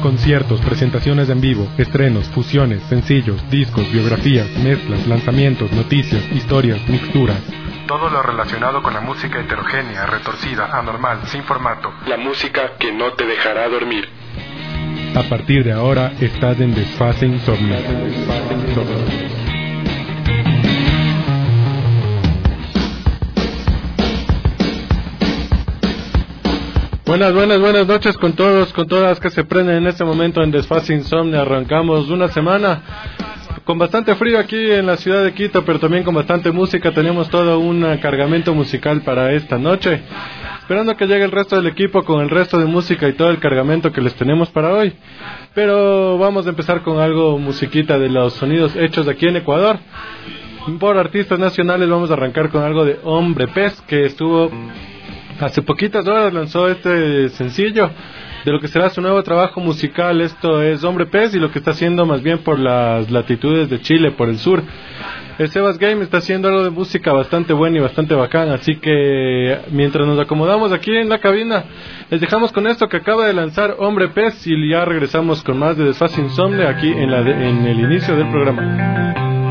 Conciertos, presentaciones en vivo, estrenos, fusiones, sencillos, discos, biografías, mezclas, lanzamientos, noticias, historias, mixturas. Todo lo relacionado con la música heterogénea, retorcida, anormal, sin formato. La música que no te dejará dormir. A partir de ahora estás en Desfase Insomnio. Buenas noches con todos, con todas que se prenden en este momento en Desfase Insomnio. Arrancamos una semana con bastante frío aquí en la ciudad de Quito, pero también con bastante música. Tenemos todo un cargamento musical para esta noche, esperando que llegue el resto del equipo con el resto de música y todo el cargamento que les tenemos para hoy. Pero vamos a empezar con algo musiquita de los sonidos hechos aquí en Ecuador por artistas nacionales. Vamos a arrancar con algo de Hombre Pez, que estuvo hace poquitas horas, lanzó este sencillo de lo que será su nuevo trabajo musical. Esto es Hombre Pez, y lo que está haciendo más bien por las latitudes de Chile, por el sur. El Sebas Game está haciendo algo de música bastante buena y bastante bacán, así que mientras nos acomodamos aquí en la cabina, les dejamos con esto que acaba de lanzar Hombre Pez, y ya regresamos con más de Desfase Insomnio aquí en el inicio del programa.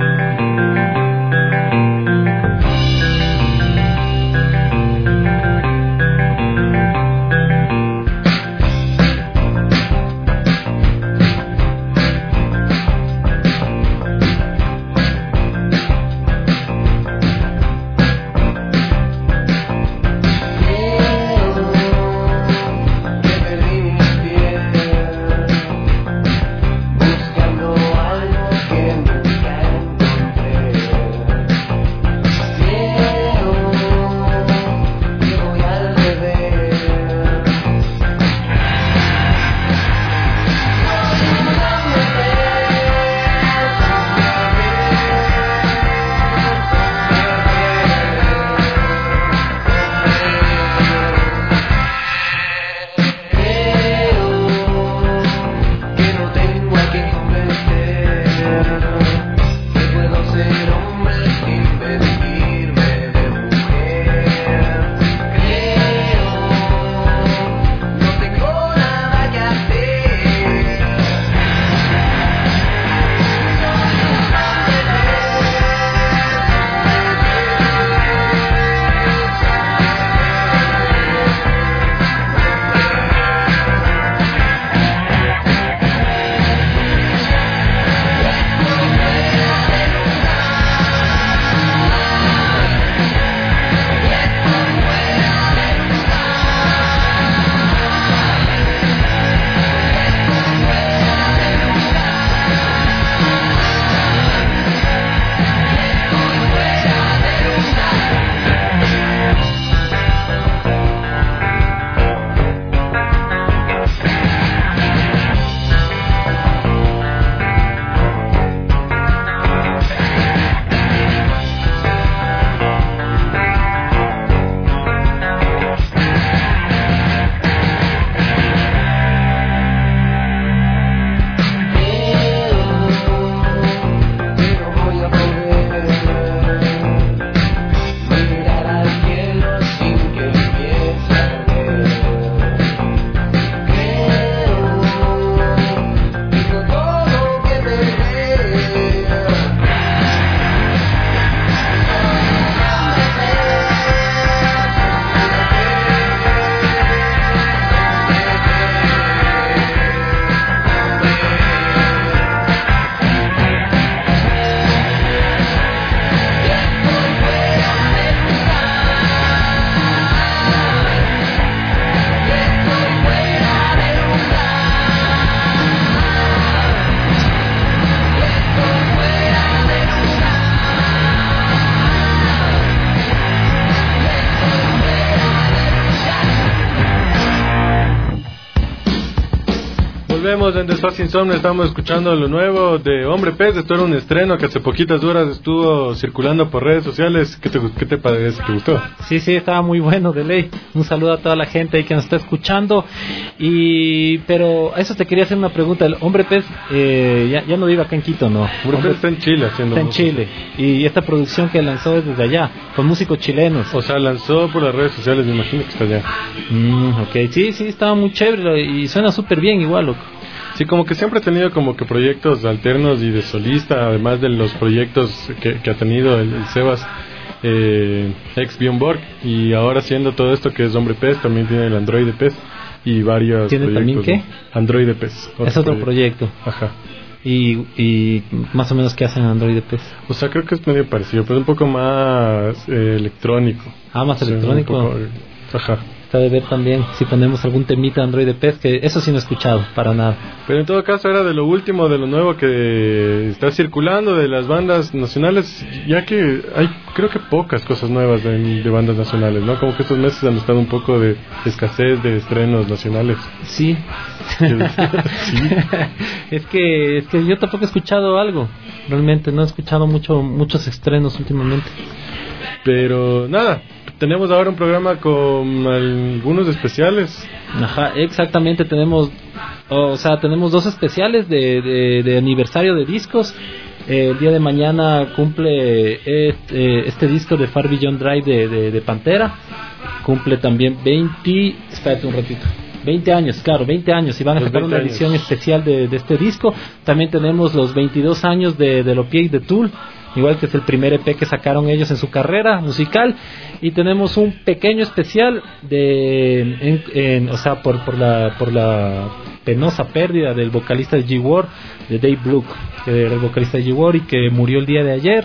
Volvemos en Desfase Insomnio. Estamos escuchando lo nuevo de Hombre Pez. Esto era un estreno que hace poquitas horas estuvo circulando por redes sociales. ¿Qué te parece? ¿Te gustó? Sí, estaba muy bueno, de ley. Un saludo a toda la gente ahí que nos está escuchando. Pero a eso te quería hacer una pregunta. El Hombre Pez ya no vive acá en Quito, ¿no? Hombre Pez está en Chile haciendo música. Está en Chile. Y esta producción que lanzó es desde allá, con músicos chilenos. O sea, lanzó por las redes sociales, me imagino que está allá. Ok, sí, estaba muy chévere y suena súper bien igual, loco. Sí, como que siempre ha tenido como que proyectos alternos y de solista, además de los proyectos que ha tenido el Sebas, ex Björn Borg, y ahora haciendo todo esto que es Hombre Pez, también tiene el Android Pez y varios ¿Tiene proyectos. también qué? Android Pez. Es otro proyecto. Ajá. Y más o menos qué hacen en Android Pez. O sea, creo que es medio parecido, pero un poco más electrónico. Más electrónico. Un poco, ajá. Está de ver también si ponemos algún temita de Android Pez, que eso sí no he escuchado, para nada. Pero en todo caso era de lo último, de lo nuevo que está circulando de las bandas nacionales, ya que hay creo que pocas cosas nuevas de bandas nacionales, ¿no? Como que estos meses han estado un poco de escasez de estrenos nacionales. Sí. Sí. Es que yo tampoco he escuchado algo, realmente no he escuchado muchos estrenos últimamente. Pero nada, tenemos ahora un programa con algunos especiales. Ajá, exactamente, tenemos dos especiales de aniversario de discos. El día de mañana cumple este disco de Far Beyond Drive de Pantera. Cumple también 20 años, claro, 20 años, y van a sacar una edición especial de este disco. También tenemos los 22 años de Lopié de Tool, igual que es el primer EP que sacaron ellos en su carrera musical. Y tenemos un pequeño especial por la penosa pérdida del vocalista de G-War, de Dave Blook, que era el vocalista de G-War y que murió el día de ayer,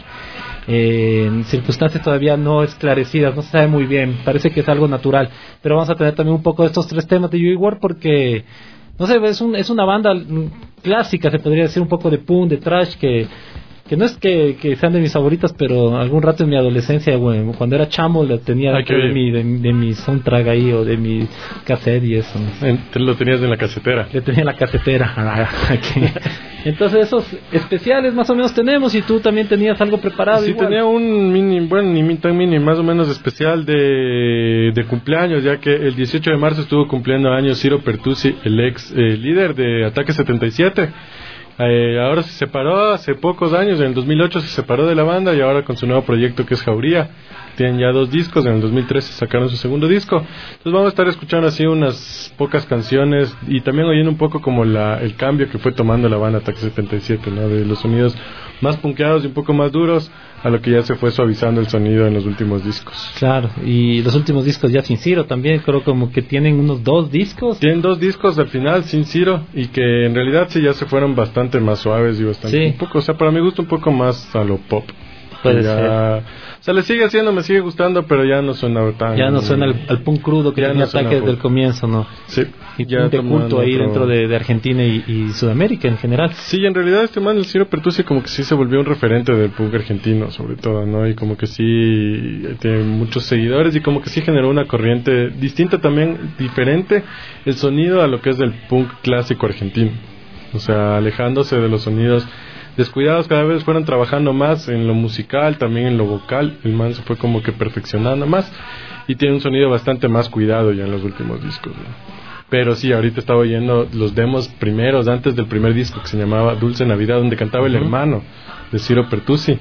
en circunstancias todavía no esclarecidas, no se sabe muy bien, parece que es algo natural. Pero vamos a tener también un poco de estos tres temas de G-War porque, no sé, es una banda clásica, se podría decir, un poco de punk, de thrash, que no es que sean de mis favoritas, pero algún rato en mi adolescencia, bueno, cuando era chamo, la tenía de mi soundtrack ahí, o de mi cassette y eso. Lo tenías en la casetera. Le tenía en la casetera. Entonces esos especiales más o menos tenemos, y tú también tenías algo preparado. Sí, igual. Tenía un mini, bueno, ni tan mini, más o menos especial de cumpleaños, ya que el 18 de marzo estuvo cumpliendo años Ciro Pertusi, el ex líder de Ataque 77. Ahora se separó hace pocos años, en el 2008 se separó de la banda, y ahora con su nuevo proyecto que es Jauría. Tienen ya 2 discos, en el 2013 sacaron su segundo disco. Entonces vamos a estar escuchando así unas pocas canciones y también oyendo un poco como el cambio que fue tomando la banda Ataque 77, ¿no? De los sonidos más punkeados y un poco más duros a lo que ya se fue suavizando el sonido en los últimos discos. Claro, y los últimos discos ya sin Ciro también, creo como que tienen unos 2 discos. Tienen 2 discos al final sin Ciro, y que en realidad sí ya se fueron bastante más suaves y bastante, sí. Un poco, o sea, para mi gusto un poco más a lo pop. Puede ser. O sea, le sigue haciendo, me sigue gustando, pero ya no suena tan... Ya no suena al punk crudo que tenía Ataque desde el comienzo, ¿no? Sí. Y ya de culto ahí dentro de Argentina y Sudamérica en general. Sí, en realidad este man, el Ciro Pertusi, como que sí se volvió un referente del punk argentino, sobre todo, ¿no? Y como que sí tiene muchos seguidores, y como que sí generó una corriente distinta también, diferente el sonido a lo que es del punk clásico argentino. O sea, alejándose de los sonidos descuidados, cada vez fueron trabajando más en lo musical, también en lo vocal. El man se fue como que perfeccionando más, y tiene un sonido bastante más cuidado ya en los últimos discos, ¿no? Pero sí, ahorita estaba oyendo los demos primeros, antes del primer disco, que se llamaba Dulce Navidad, donde cantaba el hermano de Ciro Pertusi.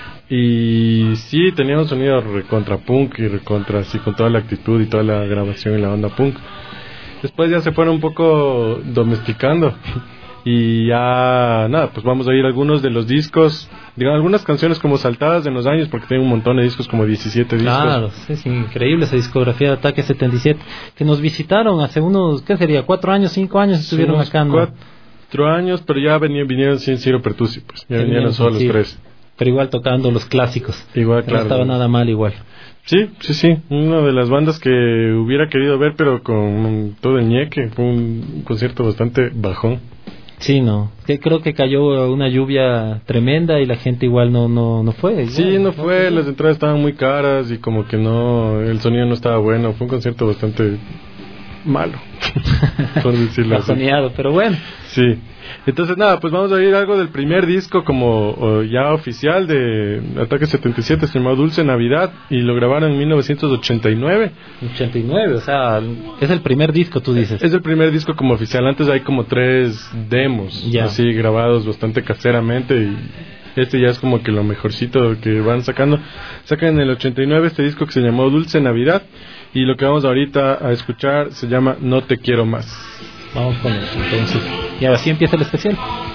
Y sí, tenía un sonido recontra punk y recontra así, con toda la actitud y toda la grabación en la onda punk. Después ya se fueron un poco domesticando. Y ya, nada, pues vamos a oír algunos de los discos, digamos, algunas canciones como saltadas en los años, porque tiene un montón de discos, como 17 discos. Claro, es increíble esa discografía de Ataque 77, que nos visitaron hace unos, ¿qué sería? 4 años, 5 años estuvieron acá, ¿no? 4 años, pero ya vinieron sin Ciro Pertusi, pues, ya vinieron solo los 3. Pero igual tocando los clásicos. Igual, claro. No estaba nada mal igual. Sí, una de las bandas que hubiera querido ver, pero con todo el ñeque, fue un concierto bastante bajón. Sí, no, que creo que cayó una lluvia tremenda y la gente igual no fue. Igual, sí, no fue, las entradas estaban muy caras y como que no, el sonido no estaba bueno, fue un concierto bastante malo, por decirlo así. Soñado, pero bueno. Sí, entonces nada, pues vamos a oír algo del primer disco como ya oficial de Ataque 77, se llamó Dulce Navidad, y lo grabaron en 1989. 89, o sea, es el primer disco, tú dices. Es el primer disco como oficial, antes hay como 3 demos, así grabados bastante caseramente, y este ya es como que lo mejorcito que van sacando. Sacan en el 89 este disco que se llamó Dulce Navidad, y lo que vamos ahorita a escuchar se llama No Te Quiero Más. Vamos con eso, entonces. Y ahora sí empieza el especial.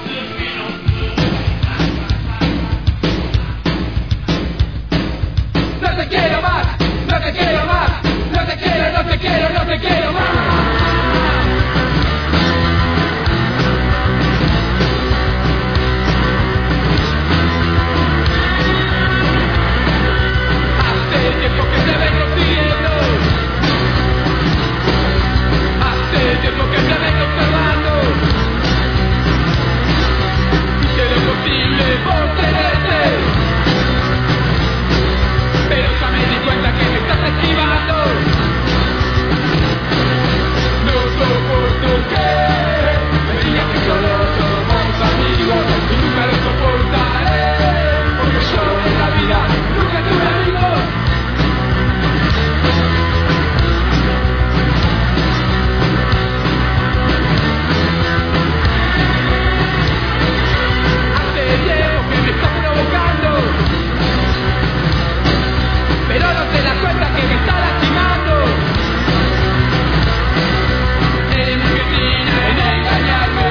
No te quiero más, no te quiero más, no te quiero, no te quiero, no te quiero más. Hace tiempo que te vengo siguiendo, hace tiempo que te vengo observando, hice lo posible por tenerte, pero ya me di cuenta que me estás esquivando. No soporto que me digas que solo somos amigos y nunca lo soportaré, porque yo en la vida nunca tuve amigos. Hace tiempo que me estás provocando, pero no te das cuenta que me está lastimando. Eres muy cristina en engañarme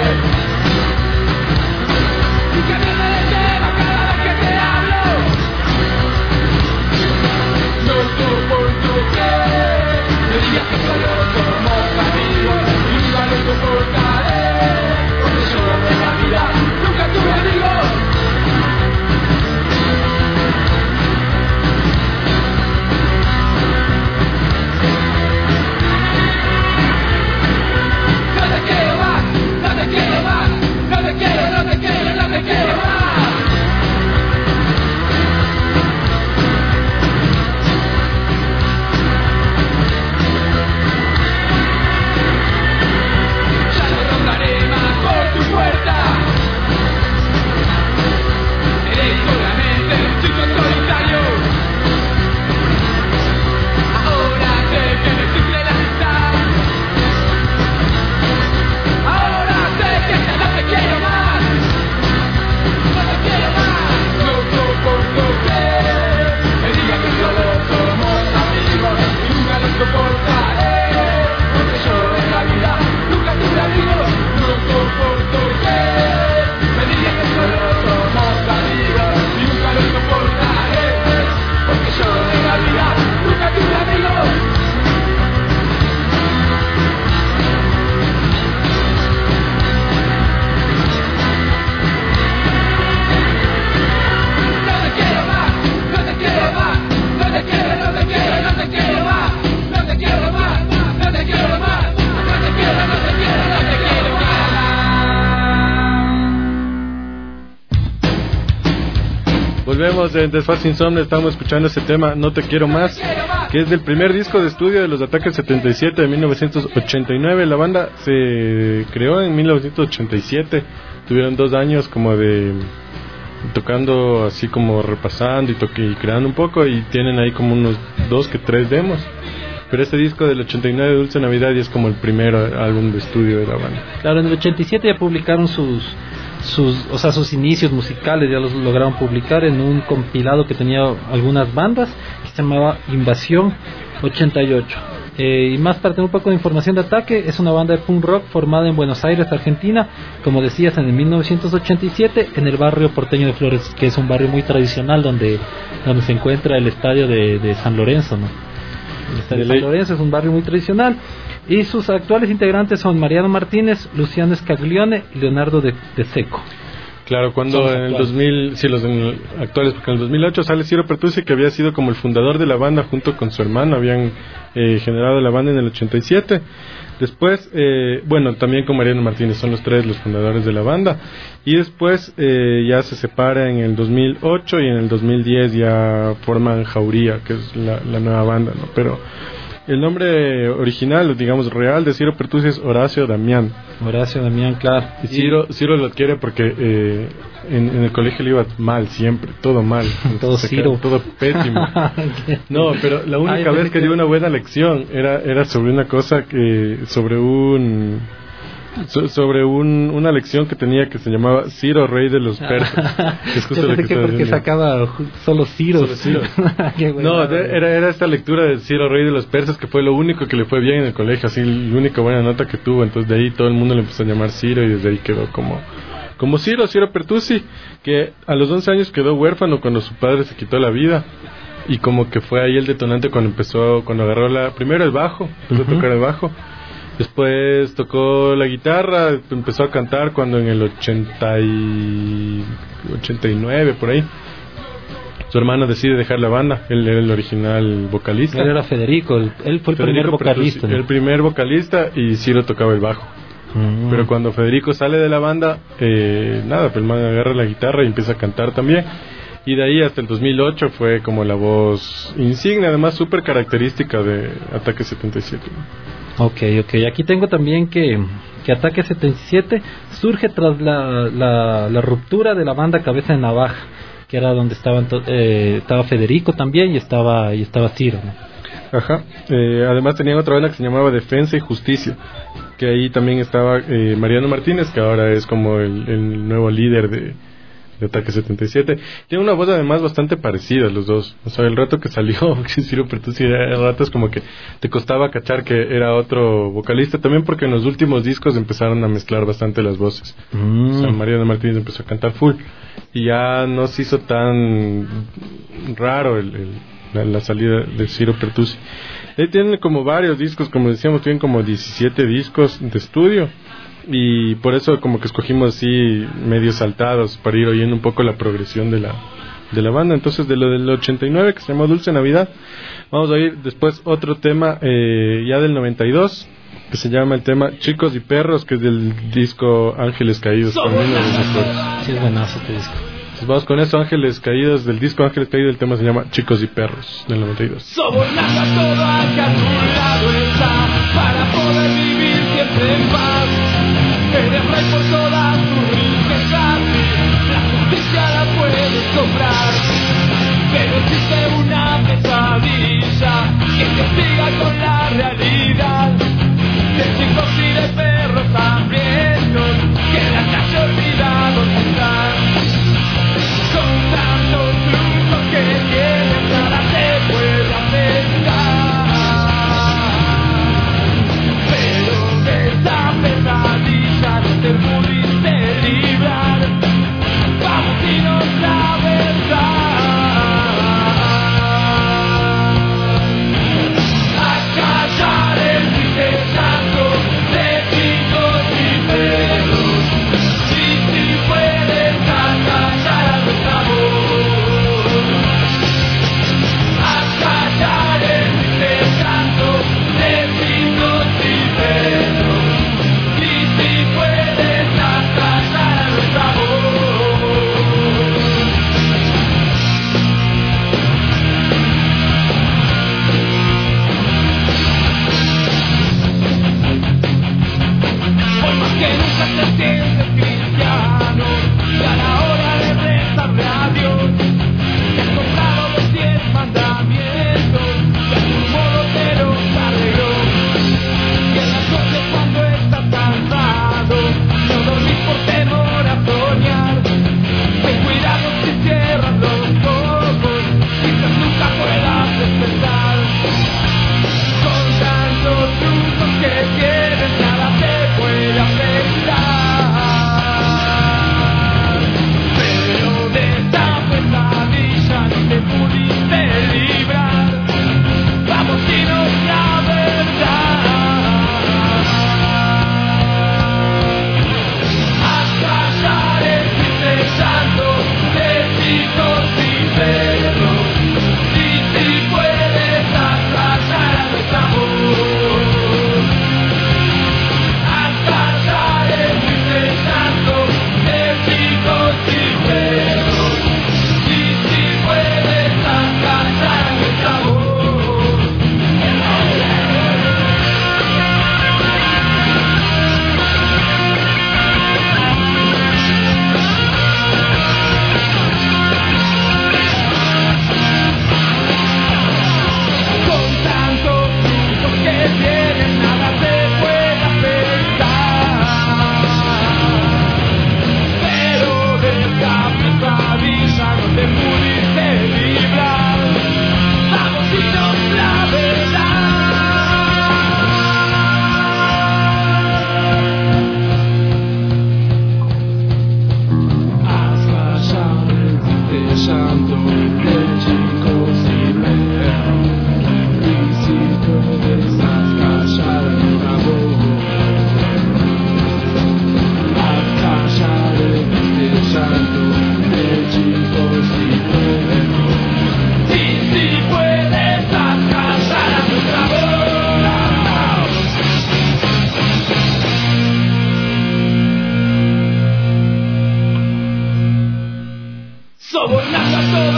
y cambiarme de tema cada vez que te hablo. No soporto que me digas que solo somos amigos y nunca lo soportaré, porque yo en la vida nunca tuve amigos. No te quiero más, no te quiero más, no te quiero, no te quiero, no te quiero más. Ya no rondaré más por tu puerta. Eres solamente un chico solitario. Ahora sé que no existe la amistad. Ahora sé que ya no te quiero más. No te quiero más. No soporto que me digas que solo somos amigos y nunca lo soportaré, porque yo en la vida nunca tuve amigos. No soporto que me digas que solo somos amigos y nunca lo soportaré, porque yo en la vida nunca tuve amigos. No te quiero más, no te quiero más, no te quiero, no te quiero, no te quiero más, no te quiero más, no te quiero más, no te quiero, no te quiero, no te quiero más. Volvemos en Desfase Insomnio, estamos escuchando ese tema No te quiero más, que es del primer disco de estudio de Los Ataques 77 de 1989. La banda se creó en 1987, tuvieron 2 años como de tocando así como repasando y creando un poco, y tienen ahí como unos 2 que 3 demos. Pero este disco del 89, Dulce Navidad, y es como el primer álbum de estudio de la banda. Claro, en el 87 ya publicaron sus inicios musicales, ya los lograron publicar en un compilado que tenía algunas bandas, que se llamaba Invasión 88. Y más para tener un poco de información de Ataque, es una banda de punk rock formada en Buenos Aires, Argentina, como decías, en el 1987, en el barrio porteño de Flores, que es un barrio muy tradicional donde se encuentra el estadio de San Lorenzo, ¿no? El estadio de San Lorenzo es un barrio muy tradicional, y sus actuales integrantes son Mariano Martínez, Luciano Scaglione y Leonardo de Seco. Claro, cuando en el 2000, sí, los actuales, porque en el 2008 sale Ciro Pertusi, que había sido como el fundador de la banda junto con su hermano, habían generado la banda en el 87. Después, bueno, también con Mariano Martínez, son los 3 los fundadores de la banda. Y después ya se separa en el 2008, y en el 2010 ya forman Jauría, que es la nueva banda, ¿no? Pero el nombre original, digamos, real de Ciro Pertusi es Horacio Damián. Horacio Damián, claro. Y Ciro lo adquiere porque en el colegio le iba mal siempre, todo mal. Todo Ciro. Todo pésimo. No, pero la única vez que dio una buena lección era sobre una cosa sobre un sobre una lección que tenía que se llamaba Ciro, rey de los persas. Que es justo Yo lo pensé que estaba porque diciendo. sacaba solo Ciros. Solo Ciros. Qué No, buena. era esta lectura de Ciro, rey de los persas, que fue lo único que le fue bien en el colegio, así la única buena nota que tuvo. Entonces de ahí todo el mundo le empezó a llamar Ciro y desde ahí quedó como Ciro Pertusi, que a los 11 años quedó huérfano cuando su padre se quitó la vida. Y como que fue ahí el detonante cuando agarró primero el bajo, empezó a tocar el bajo. Después tocó la guitarra, empezó a cantar cuando en el 89 por ahí. Su hermano decide dejar la banda, él era el original vocalista. Él era Federico, él fue el primer vocalista. ¿No? El primer vocalista y Ciro tocaba el bajo. Pero cuando Federico sale de la banda, pues el man agarra la guitarra y empieza a cantar también. Y de ahí hasta el 2008 fue como la voz insignia, además súper característica de Ataque 77. Ok. Aquí tengo también que Ataque 77 surge tras la ruptura de la banda Cabeza de Navaja, que era donde estaba Federico también y estaba Ciro, ¿no? Ajá. Además tenían otra banda que se llamaba Defensa y Justicia, que ahí también estaba Mariano Martínez, que ahora es como el nuevo líder de Ataque 77. Tiene una voz además bastante parecida los dos. O sea, el rato que salió Ciro Pertusi, el rato es como que te costaba cachar que era otro vocalista, también porque en los últimos discos empezaron a mezclar bastante las voces. O sea, Mariano Martínez empezó a cantar full y ya no se hizo tan raro la salida de Ciro Pertusi. Tienen como varios discos, como decíamos, tienen como 17 discos de estudio. Y por eso como que escogimos así medios saltados para ir oyendo un poco la progresión de la banda. Entonces de lo del 89, que se llamó Dulce Navidad, vamos a oír después otro tema ya del 92, que se llama el tema Chicos y Perros, que es del disco Ángeles Caídos. Para mí uno de los mejores. Sí, es buenazo este disco. Entonces vamos con eso, Ángeles Caídos, del disco Ángeles Caídos. El tema se llama Chicos y Perros, del 92. Sobornando a todo aquel que a tu lado está, para poder vivir siempre en paz. Eres rey por todas tus riquezas, la justicia la puedes comprar. Pero existe una pesadilla que te hostiga con la realidad. De chicos y de perros hambrientos que en la calle olvidados están. Con tantos flujos que tienen nada te puede afectar. Pero de esa pesadilla no te pudiste librar. Vamos, dinos la verdad. A callar el triste llanto de chicos y perros. Y si puedes acallar a nuestra voz. A callar el triste llanto de chicos y perros. Y si puedes acallar a nuestra voz. Hoy más que nunca te sientes cristiano y a la hora de rezarle a Dios te has comprado los 10 mandamientos y a tu modo te los arregló. Y en las noches cuando estás cansado no dormís por temor a soñar. Ten cuidado si cierras los ojos, quizás nunca puedas despertar. Con tantos trucos que tienes nada te puede afectar.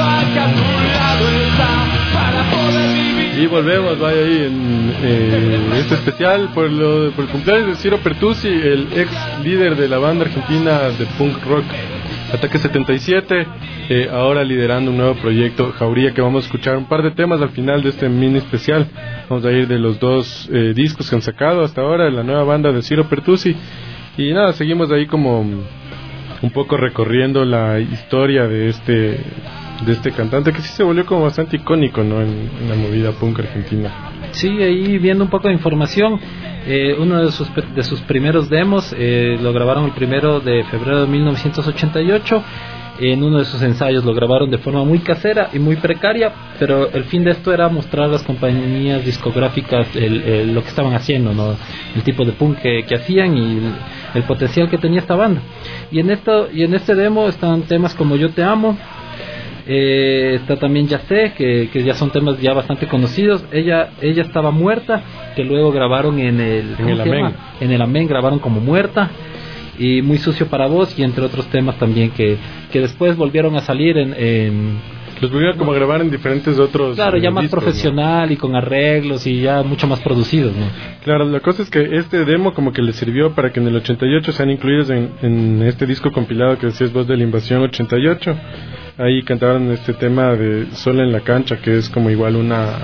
sepa que a tu lado está para poder vivir. Y volvemos, vaya ahí en este especial por el cumpleaños de Ciro Pertusi, el ex líder de la banda argentina de punk rock Ataque 77, ahora liderando un nuevo proyecto, Jauría, que vamos a escuchar un par de temas al final de este mini especial. Vamos a ir de los dos discos que han sacado hasta ahora, de la nueva banda de Ciro Pertusi. Y nada, seguimos ahí como un poco recorriendo la historia de este cantante, que sí se volvió como bastante icónico, ¿no? en la movida punk argentina. Sí, ahí viendo un poco de información, uno de sus primeros demos lo grabaron el 1 de febrero de 1988. En uno de sus ensayos lo grabaron de forma muy casera y muy precaria, pero el fin de esto era mostrar a las compañías discográficas lo que estaban haciendo, ¿no? El tipo de punk que hacían y el potencial que tenía esta banda. Y en este demo están temas como Yo Te Amo. Está también Ya Sé, que ya son temas ya bastante conocidos. Ella estaba muerta, que luego grabaron en el Amén, grabaron como Muerta, y Muy Sucio para Vos, y entre otros temas también que después volvieron a salir los volvieron como a grabar en diferentes otros, claro, ya más discos, profesional, ¿no? Y con arreglos y ya mucho más producidos, ¿no? Claro, la cosa es que este demo como que le sirvió para que en el 88 sean incluidos en este disco compilado que decías vos de la Invasión 88. Ahí cantaron este tema de Sola en la Cancha, que es como igual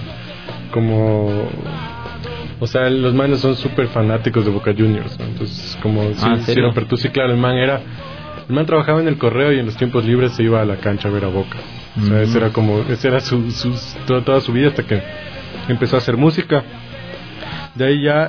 o sea, los manes son súper fanáticos de Boca Juniors, ¿no? Entonces, como Ciro Pertusi, claro, el man trabajaba en el correo y en los tiempos libres se iba a la cancha a ver a Boca. O sea, ese era toda su vida hasta que empezó a hacer música. De ahí ya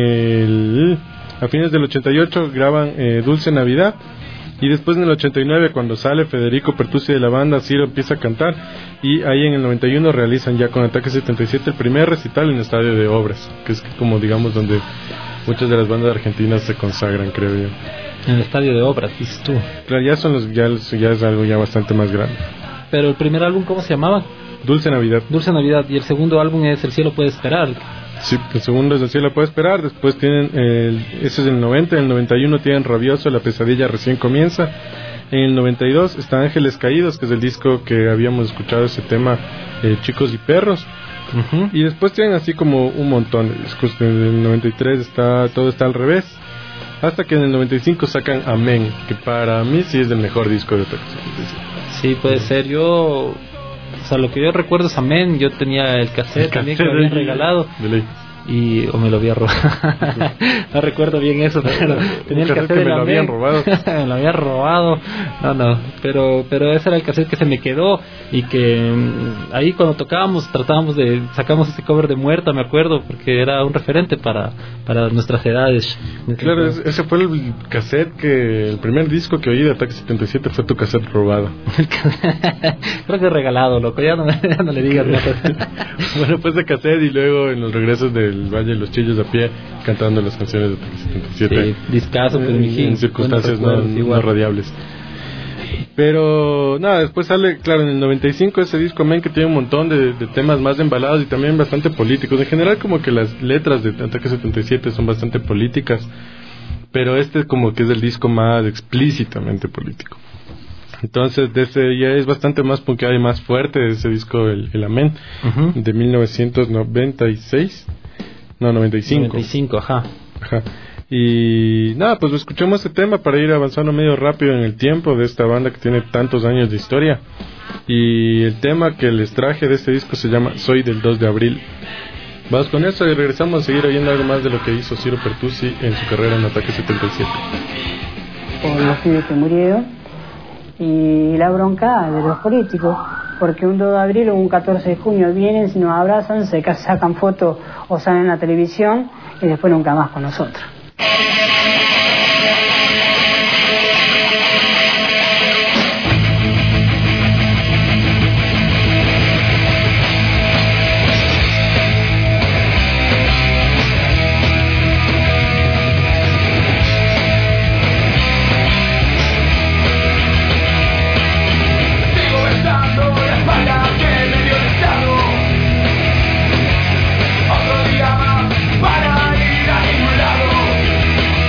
a fines del 88 graban Dulce Navidad. Y después en el 89, cuando sale Federico Pertusi de la banda, Ciro empieza a cantar. Y ahí en el 91 realizan ya con Ataque 77 el primer recital en el Estadio de Obras, que es como digamos donde muchas de las bandas argentinas se consagran, creo yo. En el Estadio de Obras, dices tú. Claro, ya es algo ya bastante más grande. Pero el primer álbum, ¿cómo se llamaba? Dulce Navidad. Dulce Navidad. Y el segundo álbum es El Cielo Puede Esperar. Sí, el segundo es El Cielo Puede Esperar. Después tienen, ese es el 90, en el 91 tienen Rabioso, La Pesadilla Recién Comienza. En el 92 está Ángeles Caídos, que es el disco que habíamos escuchado, ese tema, Chicos y Perros. Uh-huh. Y después tienen así como un montón de discos. En el 93 Todo está al revés. Hasta que en el 95 sacan Amén, que para mí sí es el mejor disco de Ataque 77. Sí, puede ser. O sea, lo que yo recuerdo es Amén. Yo tenía el cassette también que me habían regalado. O me lo había robado. No recuerdo bien eso, pero tenía el cassette de me lo habían robado. Me lo había robado. No, pero ese era el cassette que se me quedó y que ahí cuando tocábamos sacamos ese cover de Muerta, me acuerdo, porque era un referente para nuestras edades. Claro, ese fue el cassette el primer disco que oí de Ataque 77 fue tu cassette robado. Creo que regalado, loco, ya no le digas nada. Bueno, pues de cassette y luego en los regresos del Valle de los Chillos a pie cantando las canciones de Ataque 77. Sí, discazo, pero en circunstancias no radiables. Pero nada, después sale, claro, en el 95 ese disco Amén, que tiene un montón de temas más embalados y también bastante políticos. En general como que las letras de Ataque 77 son bastante políticas, pero este como que es el disco más explícitamente político. Entonces de ese ya es bastante más punkeado y más fuerte ese disco, el Amén, uh-huh, de 1996. No, 95, ajá. Y nada, pues escuchemos este tema para ir avanzando medio rápido en el tiempo de esta banda que tiene tantos años de historia. Y el tema que les traje de este disco se llama Soy del 2 de abril. Vamos con eso y regresamos a seguir oyendo algo más de lo que hizo Ciro Pertusi en su carrera en Ataque 77. Por los pibes que murieron y la bronca de los políticos, porque un 2 de abril o un 14 de junio vienen, nos abrazan, se sacan fotos o salen en la televisión y después nunca más con nosotros. Otro día más para ir a ningún lado.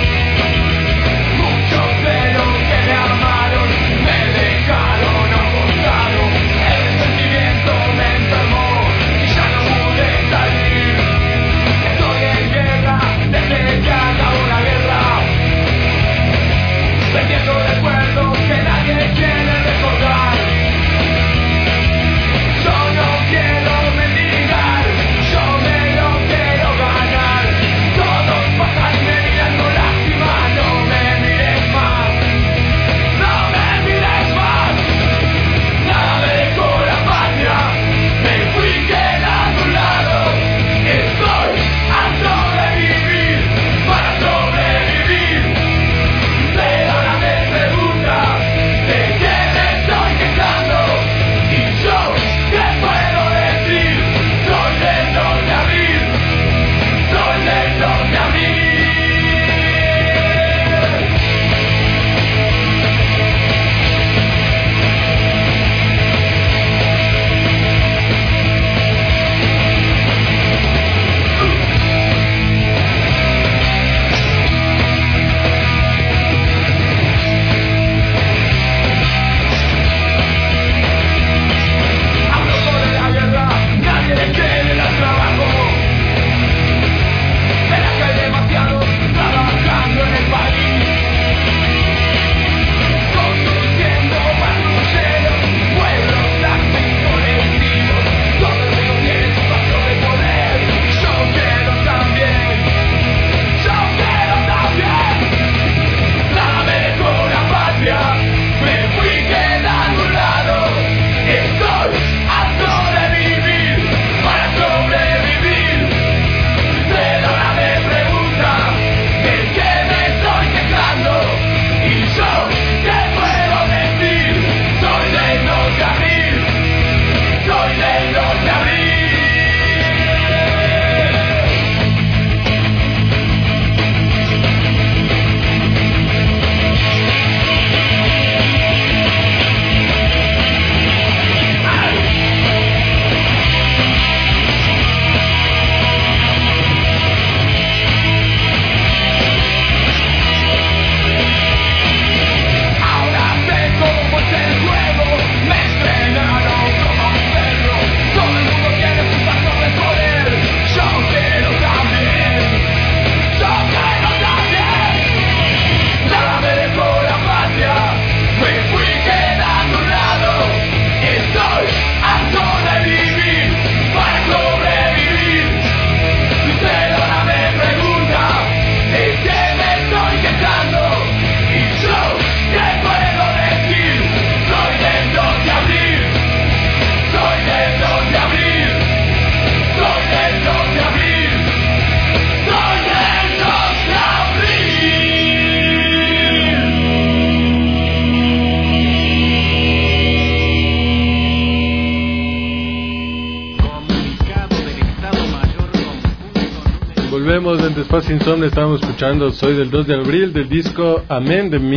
Despacio Insomnio estábamos escuchando Soy del 2 de abril del disco Amén de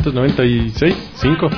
1995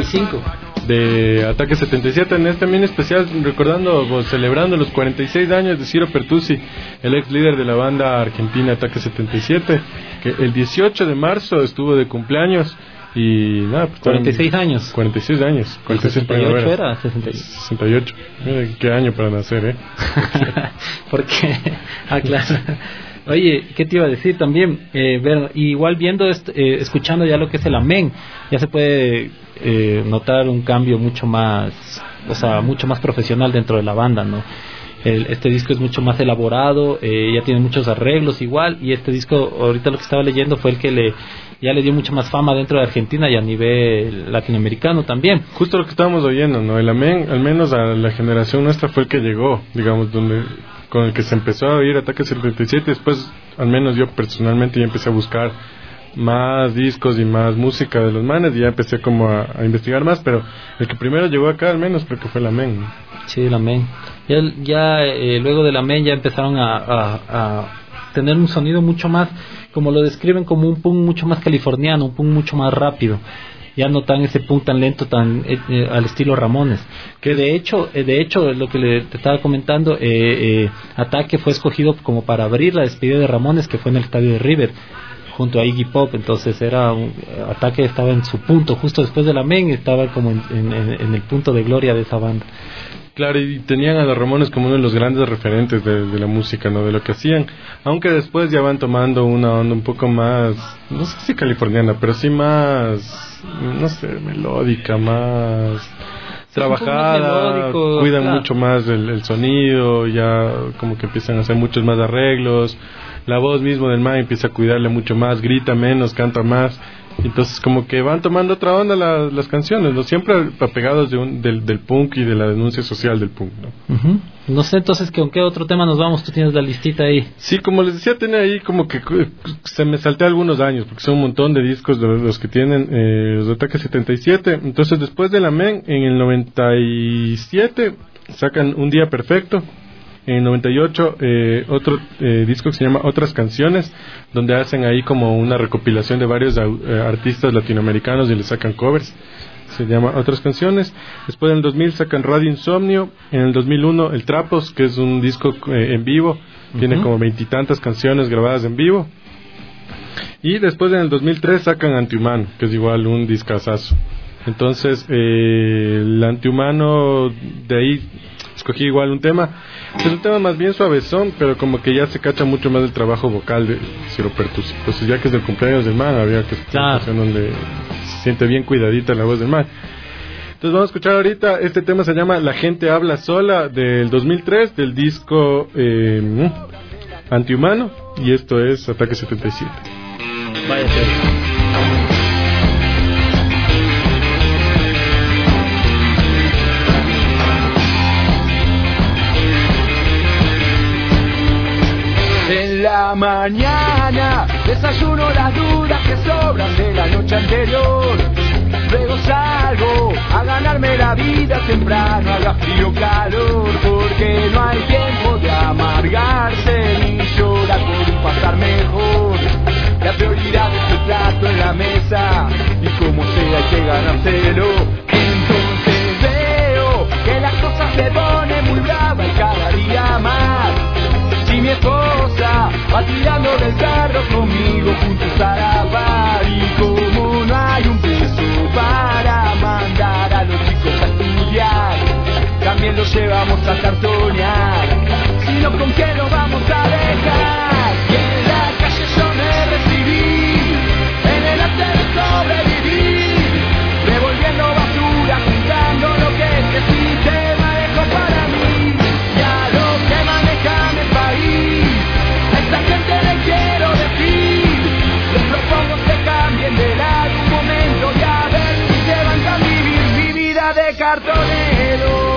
de Ataque 77, en este mini especial recordando o celebrando los 46 años de Ciro Pertusi, el ex líder de la banda argentina Ataque 77, que el 18 de marzo estuvo de cumpleaños. Y nada, pues 46 años. 46 años. 46 68 era 68. Mira qué año para nacer, Porque, claro. Oye, ¿qué te iba a decir también? Igual viendo, escuchando ya lo que es el Amén, ya se puede notar un cambio mucho más, mucho más profesional dentro de la banda, ¿no? Este disco es mucho más elaborado, ya tiene muchos arreglos igual, y este disco, ahorita lo que estaba leyendo fue el que ya le dio mucha más fama dentro de Argentina y a nivel latinoamericano también. Justo lo que estábamos oyendo, ¿no? El Amén, al menos a la generación nuestra, fue el que llegó, digamos, con el que se empezó a oír Ataque 77. Después, al menos yo personalmente, ya empecé a buscar más discos y más música de los manes, y ya empecé como a investigar más, pero el que primero llegó acá, al menos, creo que fue el Amén, ¿no? Sí, el Amén. Luego del Amén ya empezaron a tener un sonido mucho más, como lo describen, como un punk mucho más californiano, un punk mucho más rápido, ya no tan ese punk tan lento, tan al estilo Ramones, que de hecho lo que te estaba comentando, Ataque fue escogido como para abrir la despedida de Ramones, que fue en el estadio de River junto a Iggy Pop. Entonces Ataque estaba en su punto, justo después del Amén estaba como en el punto de gloria de esa banda. Claro, y tenían a los Ramones como uno de los grandes referentes de la música, ¿no? De lo que hacían, aunque después ya van tomando una onda un poco más, no sé si californiana, pero sí más, no sé, melódica, más trabajada, cuidan mucho más el sonido, ya como que empiezan a hacer muchos más arreglos, la voz mismo del man empieza a cuidarle mucho más, grita menos, canta más. Entonces como que van tomando otra onda las canciones, ¿no? Siempre apegados del punk y de la denuncia social del punk, ¿no? Uh-huh. No sé entonces con qué otro tema nos vamos. Tú tienes la listita ahí. Sí, como les decía, tiene ahí como que se me salté algunos años, porque son un montón de discos de los que tienen los de Ataque 77. Entonces después del Amén, en el 97 sacan Un Día Perfecto. En el 98 otro disco que se llama Otras Canciones, donde hacen ahí como una recopilación de varios artistas latinoamericanos y le sacan covers, se llama Otras Canciones. Después en el 2000 sacan Radio Insomnio. En el 2001 El Trapos, que es un disco en vivo, tiene como 20 y tantas canciones grabadas en vivo. Y después en el 2003 sacan Antihumano, que es igual un discazazo. Entonces el Antihumano, de ahí escogí igual un tema. Es un tema más bien suavezón, pero como que ya se cacha mucho más el trabajo vocal de Ciro Pertusi. Entonces ya que es el cumpleaños del man, había que escuchar una canción donde se siente bien cuidadita la voz del man. Entonces vamos a escuchar ahorita, este tema se llama La Gente Habla Sola, del 2003, del disco Antihumano, y esto es Ataque 77. Vaya En la mañana desayuno las dudas que sobran de la noche anterior. Luego salgo a ganarme la vida temprano, haga frío o calor, porque no hay tiempo de amargarse ni llorar por un pasar mejor. La prioridad es el plato en la mesa y como sea hay que ganárselo. Entonces veo que las cosas se ponen muy bravas y cada día más. Si mi esposa va tirando del carro conmigo juntos a la bar, y como no hay un peso para mandar a los chicos a estudiar, también los llevamos a cartonear. Si no, ¿con qué lo vamos a dejar? Y en la calle yo me recibí, en el arte de sobrevivir, revolviendo basura, juntando lo que este sistema dejó para mí. Y a los que manejan el país, a esta gente le quiero decir, les propongo que cambien de lado un momento y a ver si se van a vivir mi vida de cartonero.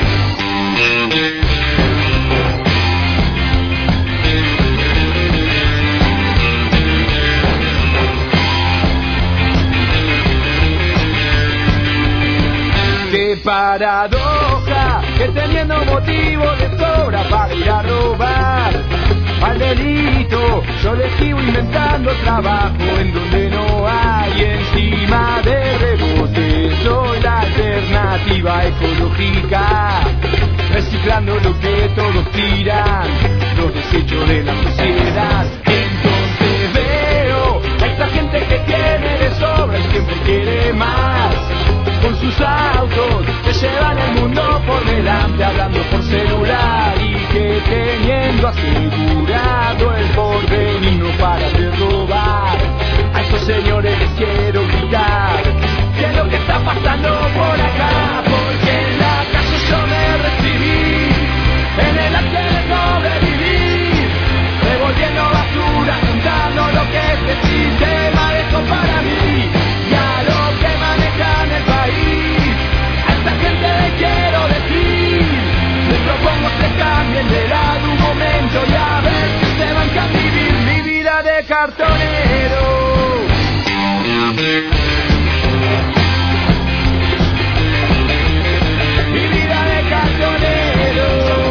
Qué paradoja, que teniendo motivo de sobra para ir a robar, al delito. Yo le sigo inventando trabajo en donde no hay, encima de rebote. Soy la alternativa ecológica, reciclando lo que todos tiran, los desechos de la sociedad. Entonces veo a esta gente que tiene de sobra y siempre quiere más. Con sus autos que llevan el mundo por delante, hablando por celular, y que teniendo asegurado el porvenir no para de robar. A esos señores les quiero gritar qué es lo que está pasando por acá, porque en la calle yo me recibí, en el arte de sobrevivir, revolviendo basura, juntando lo que este sistema dejó para mí, y a los que manejan el país, a esta gente le quiero decir, les propongo que cambien de lado un momento y a ver si se van a vivir mi vida de cartonero. Mi vida de cartonero.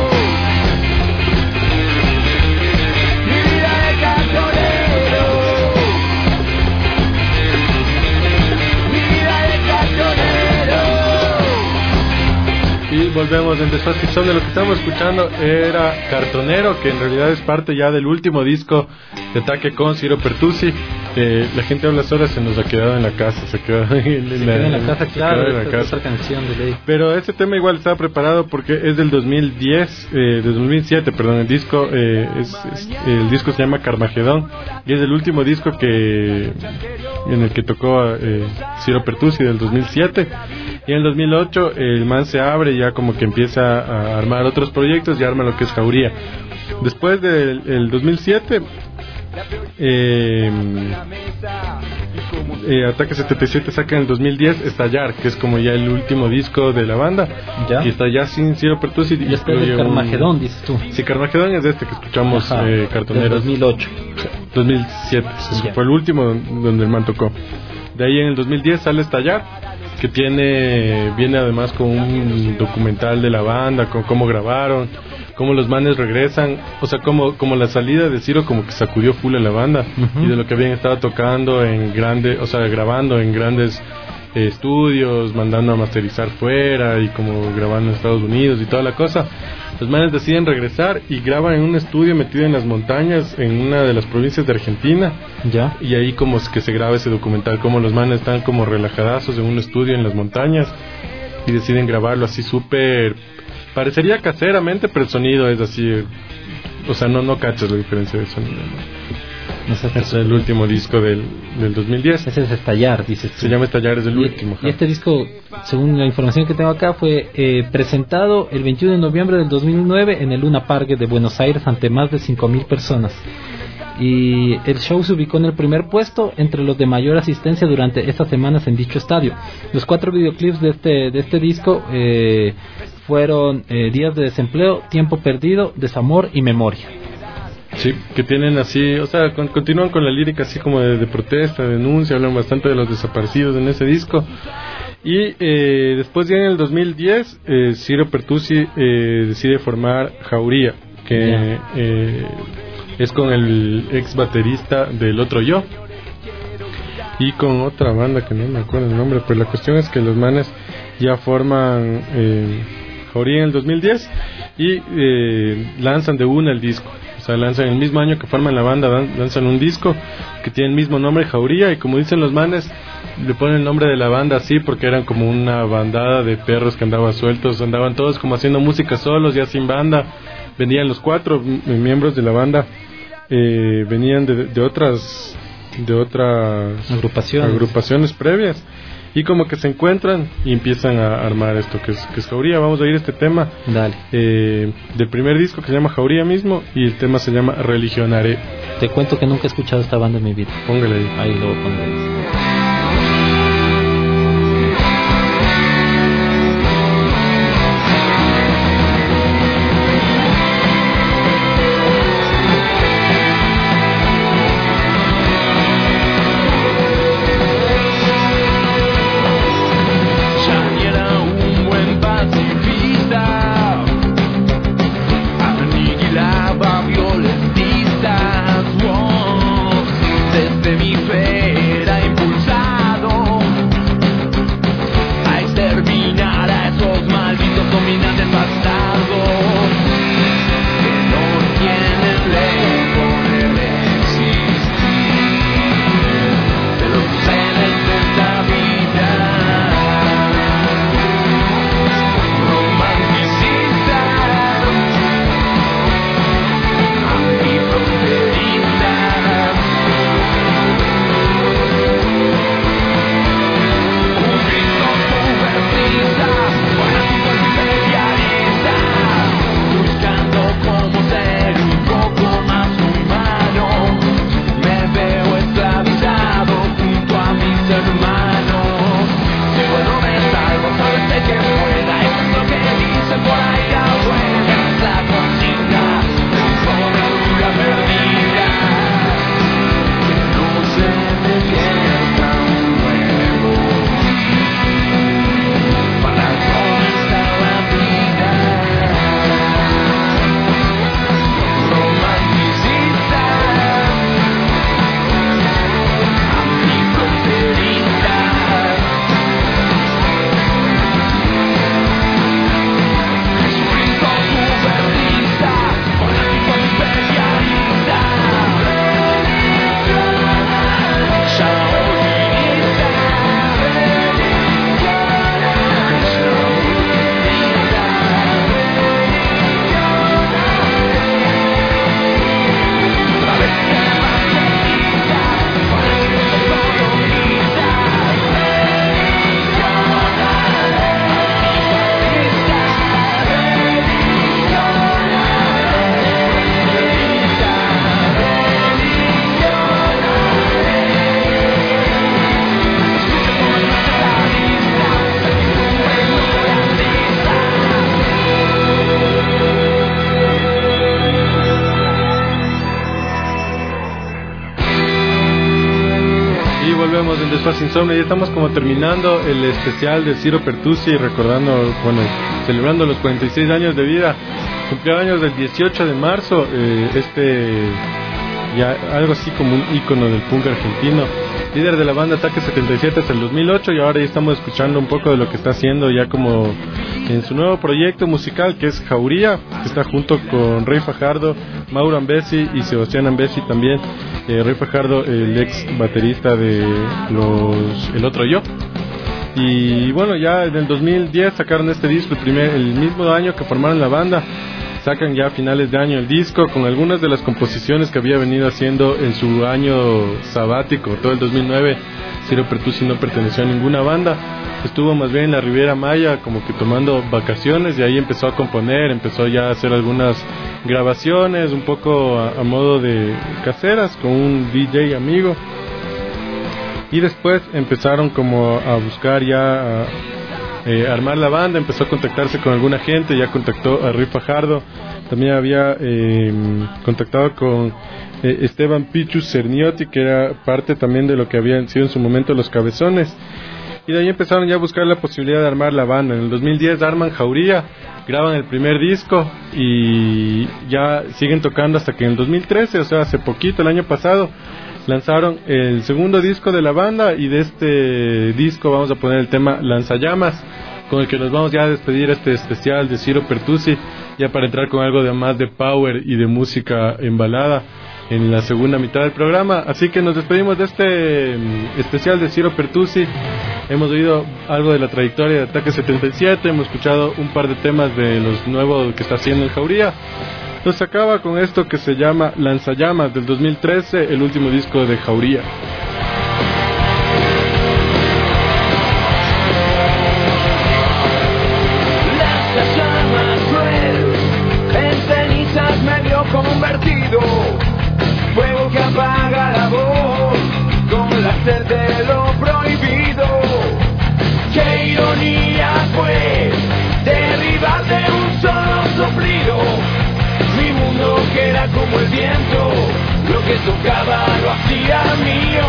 Mi vida de cartonero. Mi vida de cartonero. Y volvemos en Desfase Insomnio. Lo que estamos escuchando era Cartonero, que en realidad es parte ya del último disco de Ataque con Ciro Pertusi. La gente habla sola, se nos ha quedado en la casa, se quedó en la casa, claro, en la casa. Esa canción de ley. Pero ese tema igual estaba preparado porque es del 2010, de 2007, perdón. El disco el disco se llama Carmagedón y es el último disco en el que tocó Ciro Pertusi, del 2007. Y en el 2008 el man se abre y ya como que empieza a armar otros proyectos y arma lo que es Jauría. Después del 2007 Ataque 77 saca en el 2010 Estallar, que es como ya el último disco de la banda. ¿Ya? Y está ya sin Ciro Pertusi. Y este es el Carmagedón, dices tú. Sí, Carmagedón es este que escuchamos, Cartonero. 2008. 2007, fue el último donde el man tocó. De ahí en el 2010 sale Estallar, que viene además con un documental de la banda, con cómo grabaron, cómo los manes regresan, o sea, como la salida de Ciro como que sacudió full a la banda, y de lo que habían estado tocando en grandes, o sea, grabando en grandes estudios, mandando a masterizar fuera y como grabando en Estados Unidos y toda la cosa. Los manes deciden regresar y graban en un estudio metido en las montañas en una de las provincias de Argentina. Ya. Y ahí como es que se graba ese documental, como los manes están como relajadazos en un estudio en las montañas y deciden grabarlo así súper, parecería caseramente, pero el sonido es así, o sea, no cachas la diferencia de sonido, ¿no? Es el último disco del 2010. Ese es Estallar, dices tú. Se llama Estallar, es el último. Y este disco, según la información que tengo acá, fue presentado el 21 de noviembre del 2009 en el Luna Park de Buenos Aires ante más de 5.000 personas. Y el show se ubicó en el primer puesto entre los de mayor asistencia durante estas semanas en dicho estadio. Los 4 videoclips de este disco fueron Días de Desempleo, Tiempo Perdido, Desamor y Memoria. Sí, que tienen así, o sea, continúan con la lírica así como de protesta, de denuncia, hablan bastante de los desaparecidos en ese disco. Y después ya en el 2010 Ciro Pertusi decide formar Jauría, que es con el ex baterista del Otro Yo y con otra banda que no me acuerdo el nombre, pero la cuestión es que los manes ya forman Jauría en el 2010 y lanzan de una el disco. O sea, lanzan el mismo año que forman la banda, lanzan un disco que tiene el mismo nombre, Jauría, y como dicen los manes, le ponen el nombre de la banda así porque eran como una bandada de perros que andaban sueltos, andaban todos como haciendo música solos, ya sin banda. Venían los 4 miembros de la banda, venían de otras agrupaciones previas, y como que se encuentran y empiezan a armar esto que es Jauría. Vamos a oír este tema. Dale. Del primer disco, que se llama Jauría mismo, y el tema se llama Religionaré. Te cuento que nunca he escuchado esta banda en mi vida. Póngale ahí. Ahí lo pondré. Aniquilaba violentismo. volvemos en Desfase Insomnio. Ya estamos como terminando el especial de Ciro Pertusi, recordando, bueno, celebrando los 46 años de vida. Cumplió años del 18 de marzo, ya algo así como un ícono del punk argentino. Líder de la banda Ataque 77 hasta el 2008, y ahora ya estamos escuchando un poco de lo que está haciendo ya como en su nuevo proyecto musical, que es Jauría, que está junto con Rey Fajardo, Mauro Ambesi y Sebastián Ambesi también. Rey Fajardo, el ex baterista de El Otro Yo. Y bueno, ya en el 2010 sacaron este disco, el mismo año que formaron la banda. Sacan ya a finales de año el disco con algunas de las composiciones que había venido haciendo en su año sabático. Todo el 2009 Ciro Pertusi no perteneció a ninguna banda, estuvo más bien en la Riviera Maya como que tomando vacaciones, y ahí empezó a componer, empezó ya a hacer algunas grabaciones un poco a modo de caseras con un DJ amigo, y después empezaron como a buscar ya armar la banda. Empezó a contactarse con alguna gente, ya contactó a Rui Fajardo, también había contactado con Esteban Pichu Cerniotti, que era parte también de lo que habían sido en su momento Los Cabezones, y de ahí empezaron ya a buscar la posibilidad de armar la banda. En el 2010 arman Jauría, graban el primer disco y ya siguen tocando hasta que en el 2013, o sea, hace poquito, el año pasado, lanzaron el segundo disco de la banda, y de este disco vamos a poner el tema Lanzallamas, con el que nos vamos ya a despedir este especial de Ciro Pertusi, ya para entrar con algo de más de power y de música embalada en la segunda mitad del programa. Así que nos despedimos de este especial de Ciro Pertusi. Hemos oído algo de la trayectoria de Ataque 77, hemos escuchado un par de temas de los nuevos que está haciendo en Jauría. Nos acaba con esto que se llama Lanzallamas del 2013, el último disco de Jauría. Lanzallamas cruel, en cenizas medio convertido, fuego que apaga la voz con la sed de lo prohibido. Qué ironía fue derribar de un solo soplido mi mundo, que era como el viento, lo que tocaba lo hacía mío.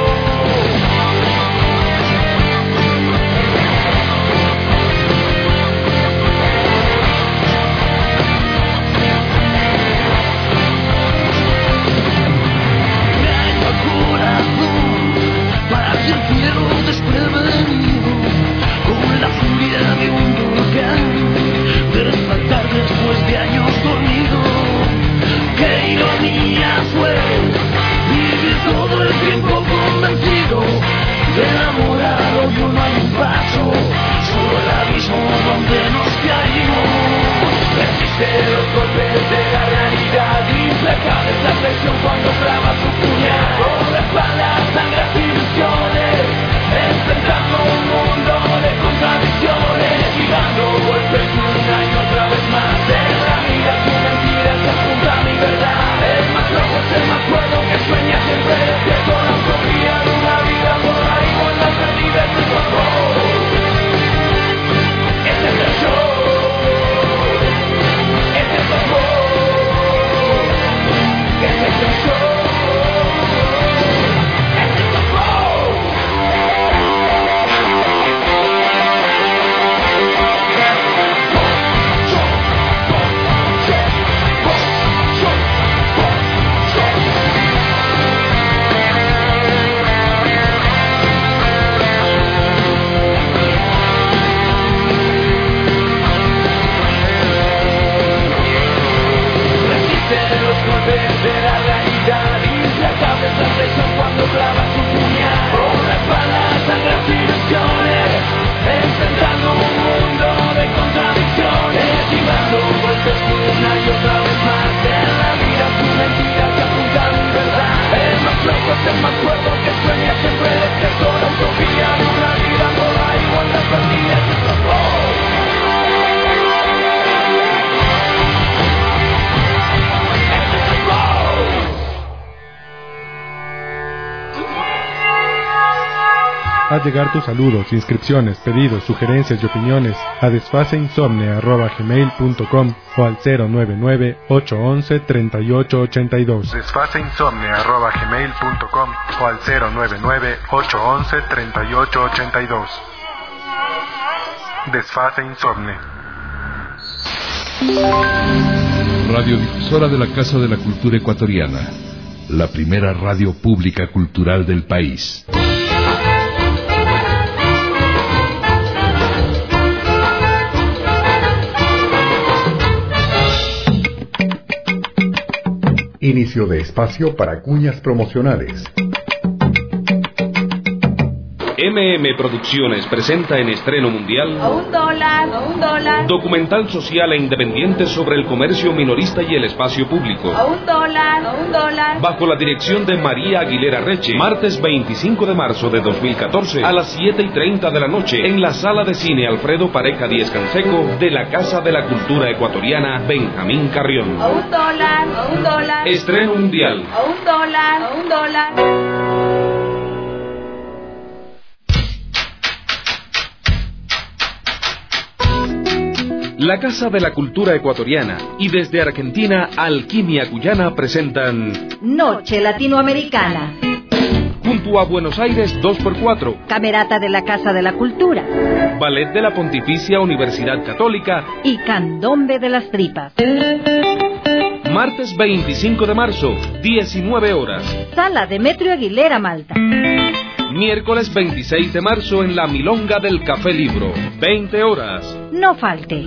Daño corazón para el cielo desprevenido, con la furia de un volcán, despertar después de años dormido. Qué ironía fue vivir todo el tiempo convencido de enamorado, y no hay un paso, solo el abismo donde nos caímos. Resiste los golpes de la realidad, implacable es la presión cuando clava su puñal. Por la espalda sangras ilusiones, enfrentando un mundo de contradicciones, y dando golpes una y otra vez más. En la vida tu mentira se apunta a mi verdad. El más loco es el más cuerdo, que sueña siempre despierto, la utopía de una vida por ahí, con las perdidas de tu amor. Este es el show, este es el amor, este es el show. Haz llegar tus saludos, inscripciones, pedidos, sugerencias y opiniones a desfaseinsomne@gmail.com o al 099-811-3882. Desfaseinsomne@gmail.com o al 099-811-3882. Desfase Insomne. Radiodifusora de la Casa de la Cultura Ecuatoriana, la primera radio pública cultural del país. Inicio de espacio para cuñas promocionales. MM Producciones presenta en estreno mundial A $1, documental social e independiente sobre el comercio minorista y el espacio público. a $1, Bajo la dirección de María Aguilera Reche, martes 25 de marzo de 2014 a las 7:30 de la noche en la Sala de Cine Alfredo Pareja Díez Canseco de la Casa de la Cultura Ecuatoriana Benjamín Carrión. a $1, Estreno mundial. a $1. La Casa de la Cultura Ecuatoriana y desde Argentina Alquimia Guyana presentan Noche Latinoamericana. junto a Buenos Aires 2x4, Camerata de la Casa de la Cultura. Ballet de la Pontificia Universidad Católica, Y Candombe de las Tripas. martes 25 de marzo, 19 horas. Sala Demetrio Aguilera, Malta. Miércoles 26 de marzo en la Milonga del Café Libro, 20 horas. No falte.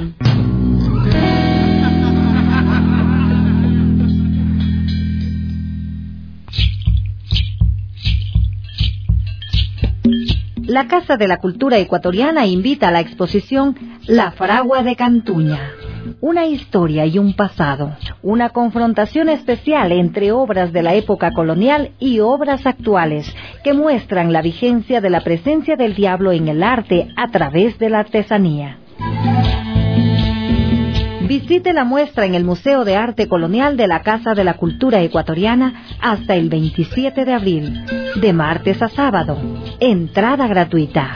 La Casa de la Cultura Ecuatoriana invita a la exposición La Fragua de Cantuña. Una historia y un pasado, una confrontación especial entre obras de la época colonial y obras actuales que muestran la vigencia de la presencia del diablo en el arte a través de la artesanía. Visite la muestra en el Museo de Arte Colonial de la Casa de la Cultura Ecuatoriana hasta el 27 de abril, de martes a sábado. Entrada gratuita.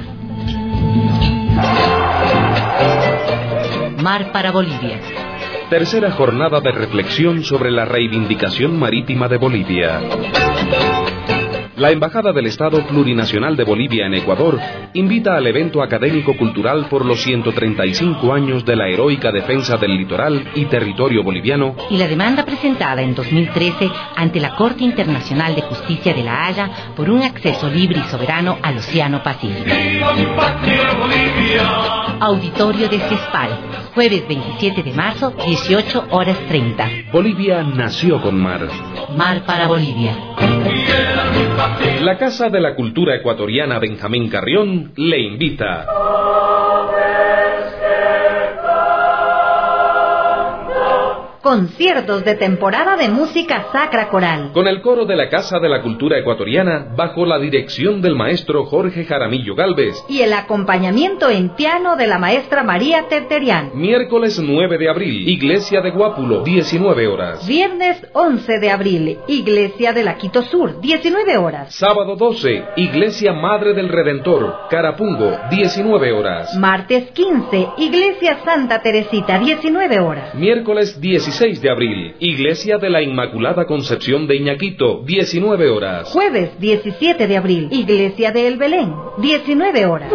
Mar para Bolivia. Tercera jornada de reflexión sobre la reivindicación marítima de Bolivia. La Embajada del Estado Plurinacional de Bolivia en Ecuador invita al evento académico-cultural por los 135 años de la heroica defensa del litoral y territorio boliviano Y la demanda presentada en 2013 ante la Corte Internacional de Justicia de La Haya por un acceso libre y soberano al Océano Pacífico. Auditorio de CESPAL, jueves 27 de marzo, 18:30. Bolivia nació con mar. Mar para Bolivia. La Casa de la Cultura Ecuatoriana Benjamín Carrión le invita. Conciertos de temporada de música sacra coral. Con el coro de la Casa de la Cultura Ecuatoriana bajo la dirección del maestro Jorge Jaramillo Gálvez. Y el acompañamiento en piano de la maestra María Terterian. Miércoles 9 de abril, Iglesia de Guápulo, 19 horas. Viernes 11 de abril, Iglesia de la Quito Sur, 19 horas. Sábado 12, Iglesia Madre del Redentor, Carapungo, 19 horas. Martes 15, Iglesia Santa Teresita, 19 horas. Miércoles 16 de abril, Iglesia de la Inmaculada Concepción de Iñaquito, 19 horas. Jueves 17 de abril, Iglesia de El Belén, 19 horas.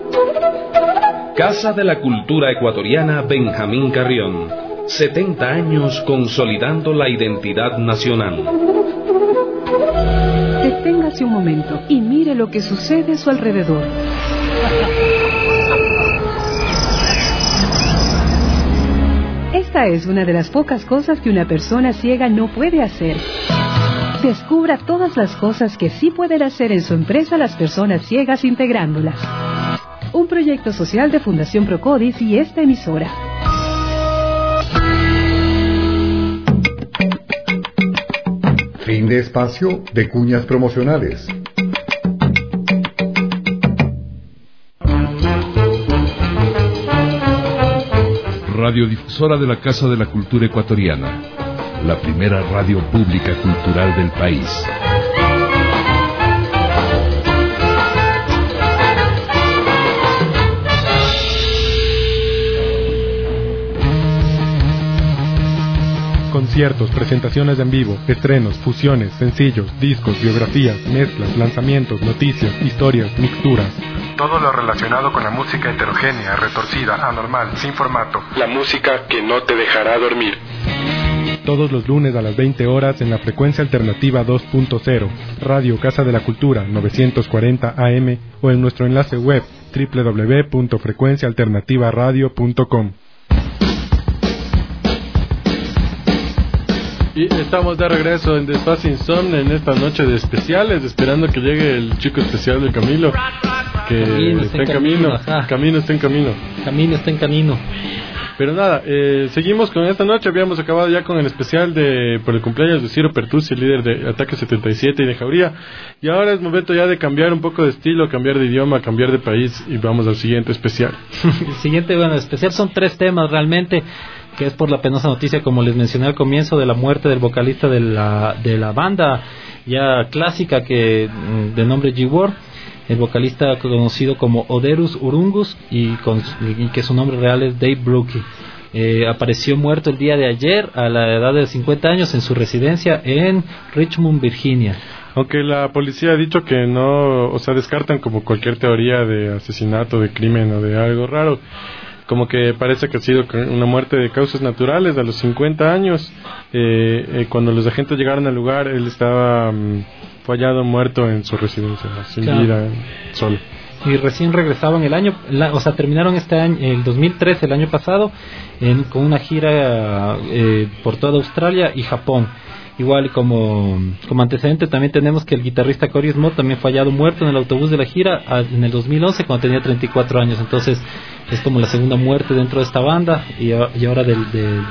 Casa de la Cultura Ecuatoriana Benjamín Carrión, 70 años consolidando la identidad nacional. Deténgase un momento y mire lo que sucede a su alrededor. Esta es una de las pocas cosas que una persona ciega no puede hacer. Descubra todas las cosas que sí pueden hacer en su empresa las personas ciegas integrándolas. Un proyecto social de Fundación Procodis y esta emisora. Fin de espacio de cuñas promocionales. Radiodifusora de la Casa de la Cultura Ecuatoriana, la primera radio pública cultural del país. conciertos, presentaciones en vivo, estrenos, fusiones, sencillos, discos, biografías, mezclas, lanzamientos, noticias, historias, mixturas. Todo lo relacionado con la música heterogénea, retorcida, anormal, sin formato. La música que no te dejará dormir. Todos los lunes a las 20 horas en la frecuencia alternativa 2.0, Radio Casa de la Cultura 940 AM o en nuestro enlace web www.frecuenciaalternativaradio.com. Y estamos de regreso en Despacio Insomne en esta noche de especiales, esperando que llegue el chico especial de Camilo, que está en camino. Camino está en camino. Camino está en camino. Pero nada, seguimos con esta noche. Habíamos acabado ya con el especial por el cumpleaños de Ciro Pertusi, el líder de Ataque 77 y de Jauría. Y ahora es momento ya de cambiar un poco de estilo, cambiar de idioma, cambiar de país, y vamos al siguiente especial. El siguiente, bueno, especial son 3 temas realmente, que es por la penosa noticia, como les mencioné al comienzo, de la muerte del vocalista de la banda ya clásica de nombre G-War. El vocalista conocido como Oderus Urungus y que su nombre real es Dave Brookie. Apareció muerto el día de ayer a la edad de 50 años en su residencia en Richmond, Virginia. Aunque la policía ha dicho que no, o sea, descartan como cualquier teoría de asesinato, de crimen o de algo raro. Como que parece que ha sido una muerte de causas naturales a los 50 años. Cuando los agentes llegaron al lugar, él estaba hallado muerto en su residencia, sin vida, solo. Y recién regresaban terminaron este año, el 2013, el año pasado, con una gira por toda Australia y Japón. Igual como antecedente también tenemos que el guitarrista Cory Smith también fue hallado muerto en el autobús de la gira en el 2011 cuando tenía 34 años. Entonces es como la segunda muerte dentro de esta banda, y ahora de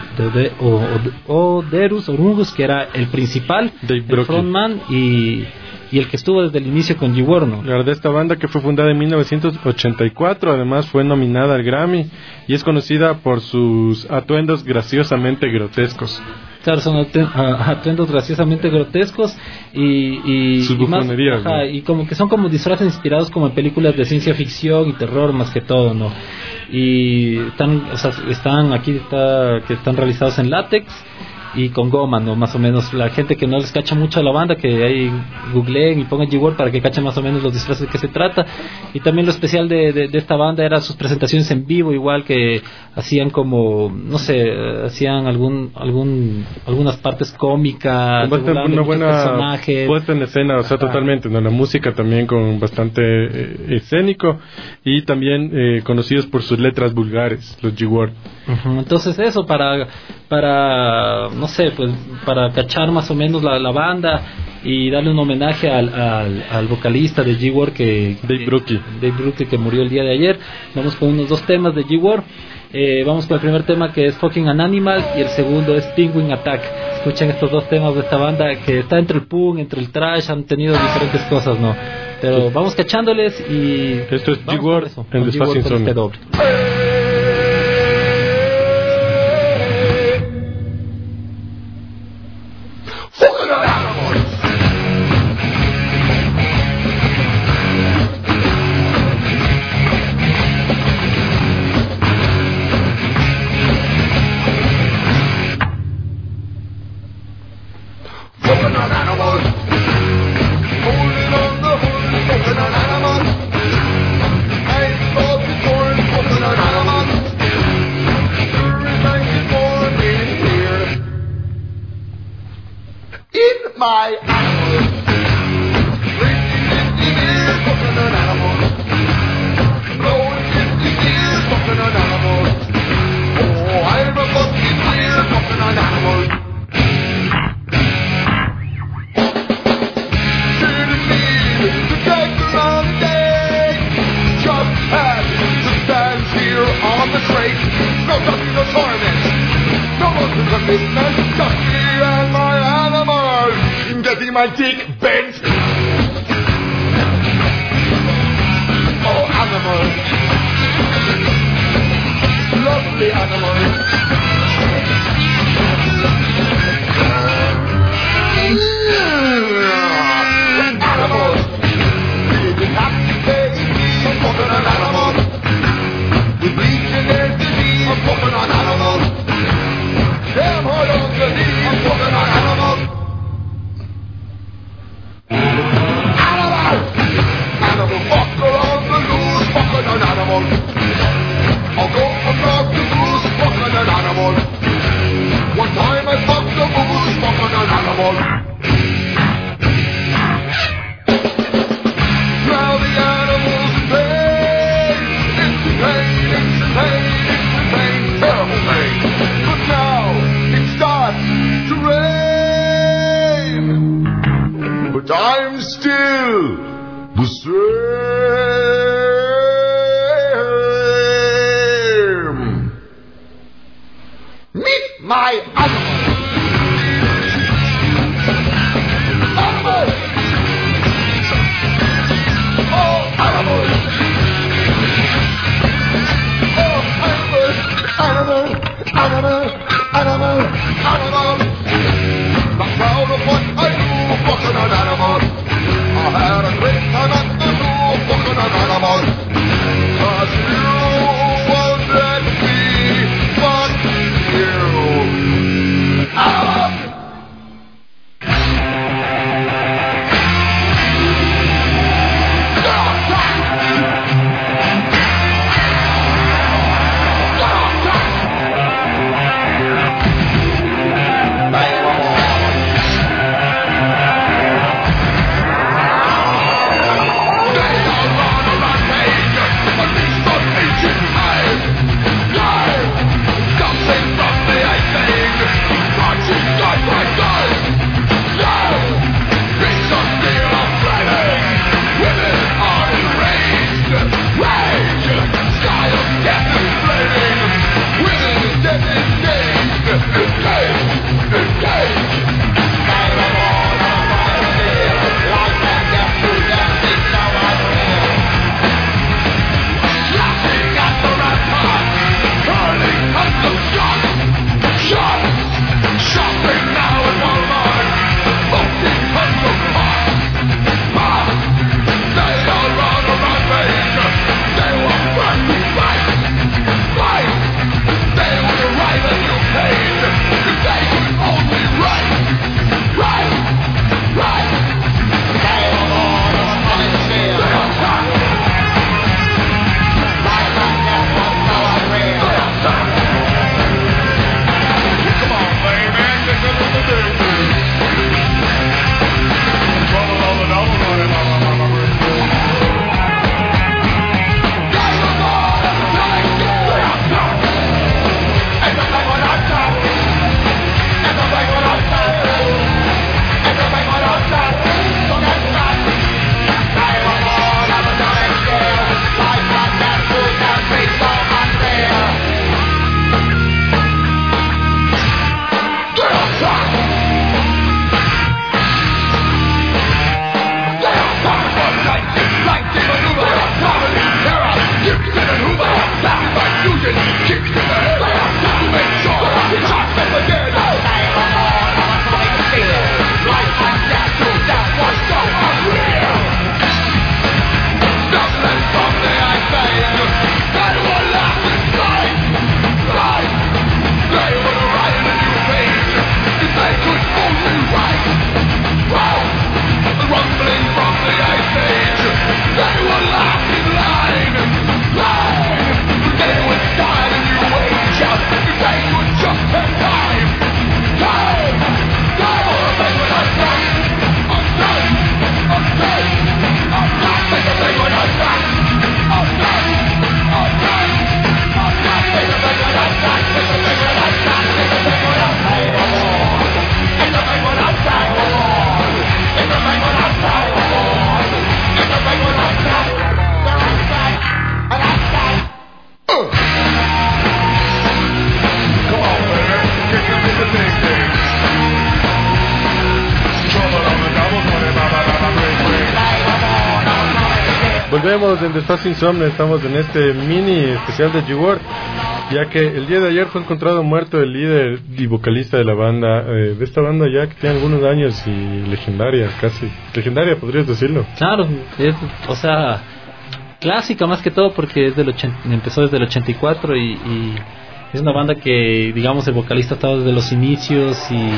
Oderus Urungus, que era el principal, el frontman y el que estuvo desde el inicio con G-War, ¿no? La verdad, esta banda, que fue fundada en 1984, además fue nominada al Grammy y es conocida por sus atuendos graciosamente grotescos. Claro, son atuendos graciosamente grotescos y sus bufonerías, ¿no? Y como que son como disfraces inspirados como en películas de ciencia ficción y terror más que todo, ¿no? Y están realizados en látex y con goma, ¿no? Más o menos. La gente que no les cacha mucho a la banda, que ahí googleen y pongan G-War para que cachen más o menos los disfraces de que se trata. Y también lo especial de esta banda era sus presentaciones en vivo, igual que hacían como, no sé, hacían algunas partes cómicas, una buena puesta en escena, o sea, totalmente, ¿no? La música también con bastante escénico, y también conocidos por sus letras vulgares, los G-War. Entonces eso, para no sé, pues para cachar más o menos la banda y darle un homenaje al vocalista de G-War, Dave Brookie, que murió el día de ayer. Vamos con unos 2 temas de G-War. Vamos con el primer tema, que es Fucking an Animal, y el segundo es Penguin Attack. Escuchen estos 2 temas de esta banda, que está entre el punk, entre el trash, han tenido diferentes cosas, ¿no? Pero vamos cachándoles y... Esto es G-War en Despacio Insomne. My dick bent. Oh, animal. Lovely animal. Animal. You didn't have to pay me. I'm fucking an animal. With bleaching and disease, I'm fucking an animal. Damn hard on the knee. Meet my animal. Animal. Oh, animal. Oh, animal. Animal. Animal. Animal. Not proud of what I do, fucking an animal. I had a great time at the zoo, fucking an animal. 'Cause you won't let me fuck you. Animal. Volvemos en Desfase Insomne, estamos en este mini especial de G-Word, ya que el día de ayer fue encontrado muerto el líder y vocalista de la banda, de esta banda ya que tiene algunos años y legendaria, casi legendaria podrías decirlo. Claro, o sea, clásica más que todo porque es empezó desde el 84 y es una banda que, digamos, el vocalista estaba desde los inicios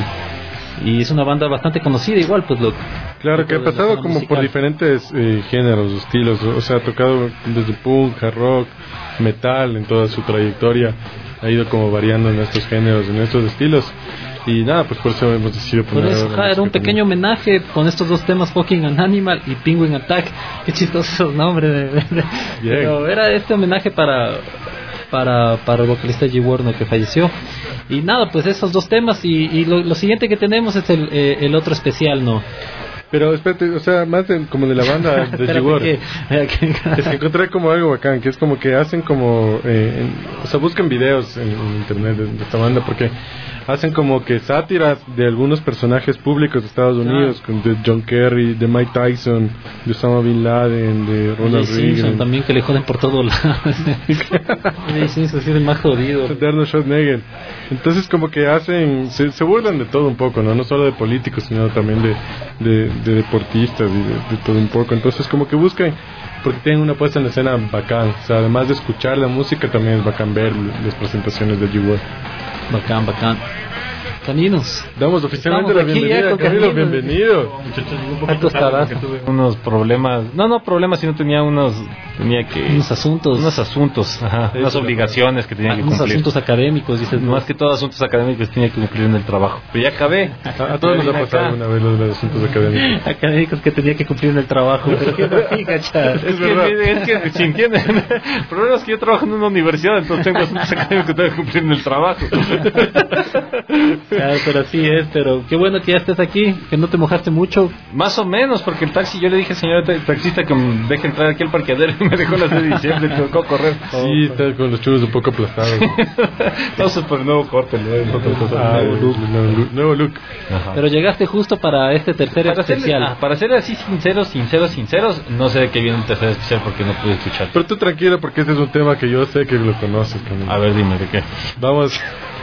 y es una banda bastante conocida igual, pues claro, que ha pasado como musical por diferentes géneros, estilos, o sea, ha tocado desde punk, hard rock, metal en toda su trayectoria, ha ido como variando en estos géneros, en estos estilos, y nada, pues por eso hemos decidido poner... Por eso, era un pequeño homenaje con estos dos temas, Fucking an Animal y Penguin Attack, qué chistosos esos nombres, pero era este homenaje para el vocalista G-Word, ¿no?, que falleció. Y nada, pues esos dos temas y lo siguiente que tenemos es el otro especial, ¿no? Pero espérate, o sea, más como de la banda de Jigor. Es que encontré como algo bacán, que es como que hacen como... o sea, buscan videos en internet de esta banda, porque hacen como que sátiras de algunos personajes públicos de Estados Unidos, de John Kerry, de Mike Tyson, de Osama Bin Laden, de Ronald Reagan. También, que le joden por todos lados. Sí, es el más jodido. De Arnold Schwarzenegger. Entonces como que hacen, se burlan de todo un poco, no solo de políticos, sino también de deportistas y de todo un poco. Entonces como que buscan, porque tienen una puesta en escena bacán, o sea, además de escuchar la música también es bacán ver las presentaciones de Jigor. Bacán. Caninos, damos oficialmente la bienvenida. Camilo, bienvenido. Muchachos, un poquito tarde porque tuve unos problemas, no problemas, sino tenía unos asuntos, unas obligaciones que tenía que cumplir. Unos asuntos académicos, dices. Más que todo asuntos académicos que tenía que cumplir en el trabajo. Pero ya acabé. A todos nos ha pasado una vez los asuntos académicos. Académicos que tenía que cumplir en el trabajo. Pero que es que si entienden, el problema es que yo trabajo en una universidad, entonces tengo asuntos académicos que tengo que cumplir en el trabajo. Claro, pero así es, pero qué bueno que ya estés aquí, que no te mojaste mucho. Más o menos, porque el taxi, yo le dije al señor taxista que me deje entrar aquí al parqueadero y me dejó las de diciembre, me tocó correr. Sí, está con los churros un poco aplastados. Entonces, por el nuevo corte, nuevo look. Ajá. Pero llegaste justo para este tercer especial. Para ser así sinceros, no sé de qué viene el tercer especial porque no pude escuchar. Pero tú tranquilo, porque este es un tema que yo sé que lo conoces, Camilo. A ver, dime, ¿de qué? Vamos...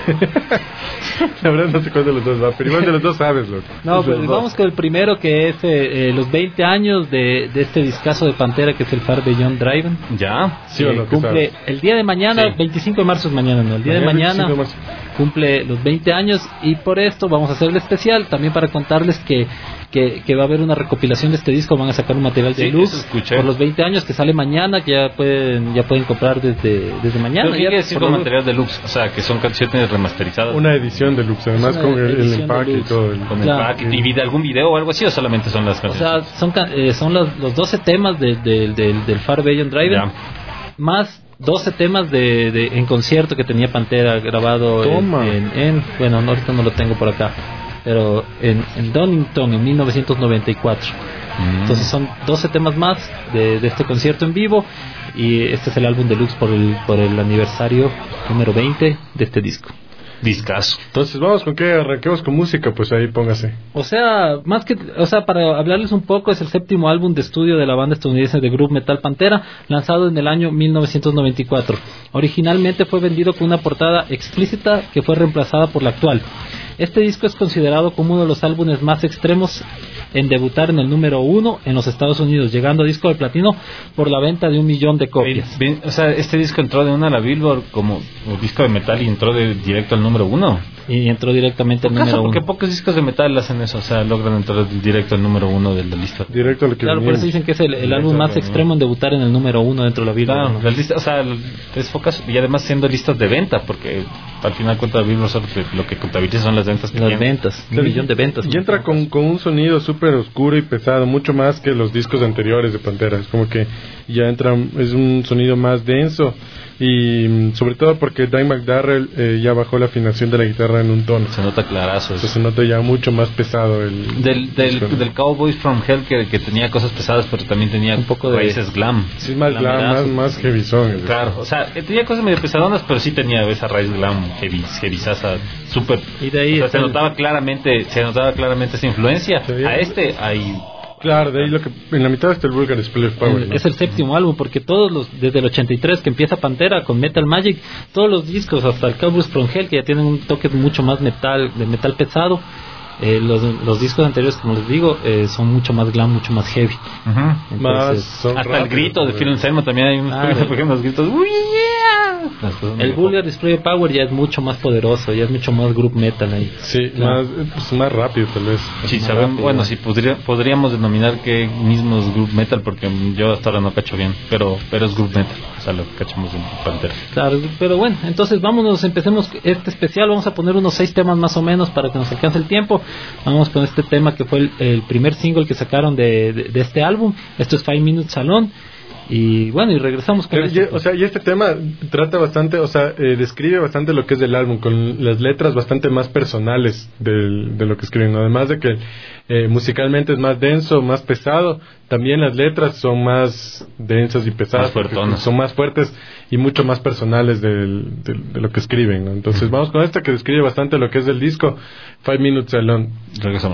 La verdad no sé cuál de los dos va, pero igual de los dos sabes, loco. No, pues vamos con el primero, que es los 20 años de este discazo de Pantera, que es el Far Beyond Driven. Ya, sí, o no, cumple el día de mañana, sí. 25 de marzo es mañana, ¿no? El día de mañana cumple los 20 años, y por esto vamos a hacer el especial, también para contarles que va a haber una recopilación de este disco. Van a sacar un material de luz por los 20 años que sale mañana, que ya pueden comprar desde mañana. Pero ya con material de luz, o sea, que son canciones remasterizadas. Una edición de luz, además con el empaque y todo. Con el empaque. ¿Y de algún video o algo así, o solamente son las canciones? O sea, son los 12 temas del Far Beyond Driven, más 12 temas en concierto que tenía Pantera grabado bueno, ahorita no lo tengo por acá, pero en Donington en 1994. Entonces son 12 temas más de este concierto en vivo, y este es el álbum deluxe por el aniversario número 20 de este disco. Discazo. Entonces vamos con que arranquemos con música, pues ahí póngase. Para hablarles un poco, es el séptimo álbum de estudio de la banda estadounidense de groove metal Pantera, lanzado en el año 1994. Originalmente fue vendido con una portada explícita que fue reemplazada por la actual. Este disco es considerado como uno de los álbumes más extremos en debutar en el número 1 en los Estados Unidos, llegando a disco de platino por la venta de 1 millón de copias. O sea, este disco entró de una a la Billboard como disco de metal y entró directo al número 1. Y entró directamente al número 1. Porque pocos discos de metal hacen eso, o sea, logran entrar directo al número 1 de la lista. Directo a lo que claro, por eso dicen que es el álbum más extremo en debutar en el número 1 dentro de la Billboard. Claro, la lista, o sea, es pocas, y además siendo listas de venta, porque al final cuenta Billboard lo que contabiliza son las ventas. Ventas, 1 millón de ventas. Y entra con un sonido súper oscuro y pesado, mucho más que los discos anteriores de Pantera. Es como que ya entra, es un sonido más denso, y sobre todo porque Dave McDarrell ya bajó la afinación de la guitarra en un tono. Se nota clarazo. Entonces se nota ya mucho más pesado del Cowboys from Hell, que tenía cosas pesadas, pero también tenía un poco de raíces glam. Sí, más glam, más heavy son. Claro, o sea, tenía cosas medio pesadonas, pero sí tenía esa raíz glam, heavyzaza, súper. Y de ahí se notaba claramente esa influencia. Hay claro, de ahí lo que en la mitad está el Vulgar Display of Power, ¿no? Es el séptimo álbum, porque desde el 83 que empieza Pantera con Metal Magic, todos los discos hasta el Cowboys from Hell, que ya tienen un toque mucho más de metal pesado. Los discos anteriores, como les digo, son mucho más glam, mucho más heavy. Entonces, hasta rápido, el grito de Phil Anselmo también hay unos gritos. El Vulgar Display of Power ya es mucho más poderoso, ya es mucho más group metal ahí. Sí, claro. más rápido tal vez. Sí, sabemos, bueno, sí podríamos denominar que mismo es group metal, porque yo hasta ahora no cacho bien, pero es group metal, o sea, lo cachamos en Pantera. Claro, pero bueno, entonces empecemos este especial. Vamos a poner unos 6 temas más o menos para que nos alcance el tiempo. Vamos con este tema que fue el primer single que sacaron de este álbum. Esto es 5 Minutes Alone. Y bueno, y regresamos con esto. O sea, y este tema trata bastante, o sea, describe bastante lo que es del álbum, con las letras bastante más personales de lo que escriben, ¿no? Además de que musicalmente es más denso, más pesado, también las letras son más densas y pesadas, son más fuertes y mucho más personales de lo que escriben, ¿no? Entonces vamos con esta que describe bastante lo que es del disco, 5 Minutes Alone. Regresamos.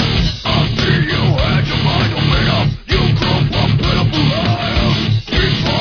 You had your mind made up. You grew up in a fire.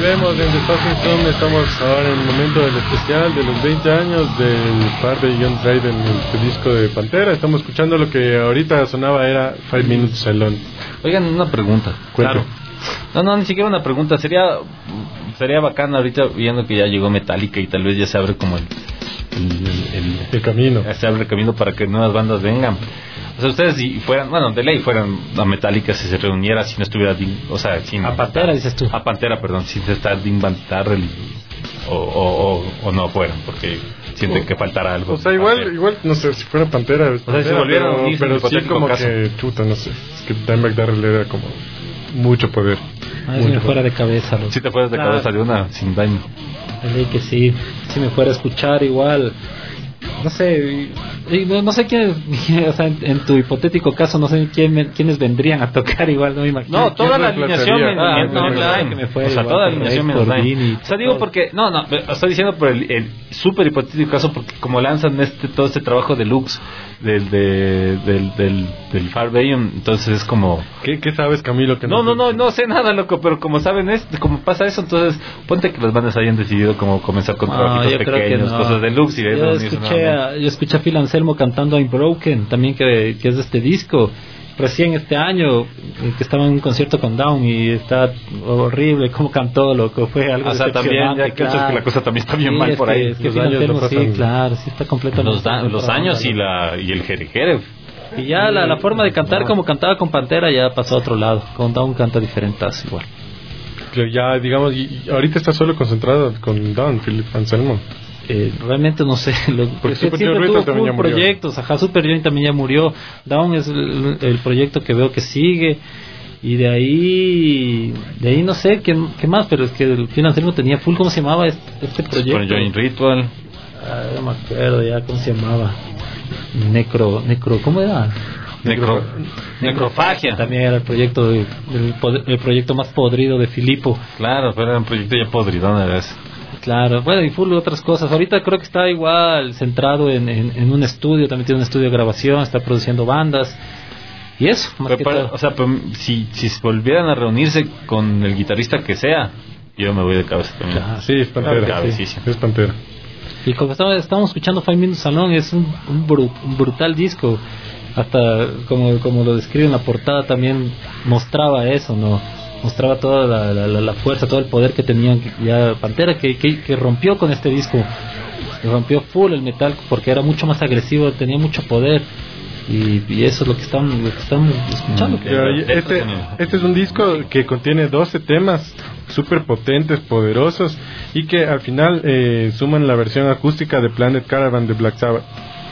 Seguiremos en Despacio Insomnio. Estamos ahora en el momento del especial de los 20 años del Far Beyond Drive en el disco de Pantera. Estamos escuchando lo que ahorita sonaba, era 5 Minutes Alone. Oigan, una pregunta. Claro. No, ni siquiera una pregunta. Sería bacán ahorita viendo que ya llegó Metallica y tal vez ya se abre como el camino. Se abre el camino para que nuevas bandas vengan. O sea, ustedes si fueran, bueno, de ley fueran a Metallica si se reuniera, si no estuviera, sin a Pantera, dices tú. A Pantera, perdón, sin estar de inventar o no fueran, porque sienten que faltara algo. O sea, igual, no sé, si fuera Pantera, o sea, si volvieran a unirse, pero sí como caso. Que, chuta, no sé, es que Dimebag Darrell era como mucho poder. Si me fuera de cabeza. Si te fueras de cabeza de una, sin daño. Que sí, si me fuera a escuchar igual. No sé quién, o sea, en tu hipotético caso, no sé quiénes vendrían a tocar igual, no me imagino. No, toda la alineación toda la alineación menos Nine. O sea, digo porque, no, estoy diciendo por el súper hipotético caso, porque como lanzan todo este trabajo deluxe del Far Beyond, entonces es como... ¿Qué sabes, Camilo? Que no sé nada, loco, pero como saben, como pasa eso, entonces ponte que las bandas hayan decidido como comenzar con trabajitos pequeños, cosas deluxe y yo escuché a Phil Anselmo cantando I'm Broken, también que es de este disco, recién este año, que estaba en un concierto con Down y está horrible como cantó, loco, fue algo también, ya que la cosa también está bien mal por ahí. Es que Phil Anselmo, sí, claro, sí está completamente... Los años y el jerejere. Y ya la forma de cantar como cantaba con Pantera ya pasó a otro lado, con Down canta diferente igual. Ya, digamos, y ahorita está solo concentrado con Down, Phil Anselmo. Realmente no sé, porque siempre tuvo full proyectos. Super Joint también ya murió. Down es el proyecto que veo que sigue, y de ahí no sé qué más, pero es que el Phil Anselmo tenía full, ¿cómo se llamaba este proyecto? Super Joint Ritual. No me acuerdo ya cómo se llamaba. Necro, ¿cómo era? Necrofagia. También era el proyecto el proyecto más podrido de Filippo. Claro, pero era un proyecto ya podridón, era eso. Claro, bueno, y full otras cosas. Ahorita creo que está igual centrado en un estudio, también tiene un estudio de grabación, está produciendo bandas. Y eso, más que todo. O sea, si volvieran a reunirse con el guitarrista que sea, yo me voy de cabeza también. Sí, es Pantera. Es Pantera. Y como estábamos escuchando 5 Minutes Alone, es un brutal disco. Hasta como lo describe en la portada, también mostraba eso, ¿no? Mostraba toda la fuerza, todo el poder que tenía ya Pantera, que rompió con este disco. Rompió full el metal porque era mucho más agresivo, tenía mucho poder. Y eso es lo que estamos escuchando. Este es un disco que contiene 12 temas súper potentes, poderosos, y que al final suman la versión acústica de Planet Caravan de Black Sabbath.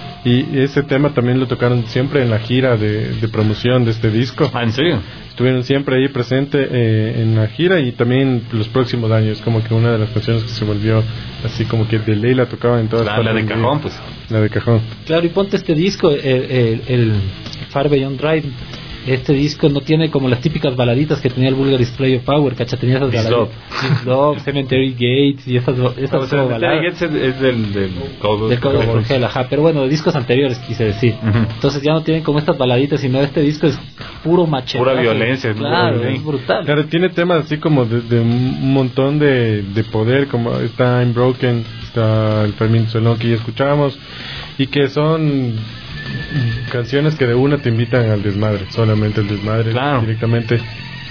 Y ese tema también lo tocaron siempre en la gira de promoción de este disco. ¿En serio? Estuvieron siempre ahí presente en la gira, y también los próximos años, como que una de las canciones que se volvió así como que de ley la tocaban en todas partes. La de cajón, pues. La de cajón. Claro, y ponte este disco, el Far Beyond Drive. Este disco no tiene como las típicas baladitas que tenía el Vulgar Display of Power, ¿cacha? Tenía esas baladitas. Love, Cemetery Gates y esas baladas. Cemetery Gates es del Code of Hell, ajá, pero bueno, de discos anteriores quise decir. Entonces ya no tienen como estas baladitas, sino este disco es puro machete. Pura violencia. Claro, es brutal. Claro, tiene temas así como de un montón de poder, como está I'm Broken, está el 5 Minutes Alone que ya escuchábamos, y que son canciones que de una te invitan al desmadre, solamente al desmadre, claro, directamente.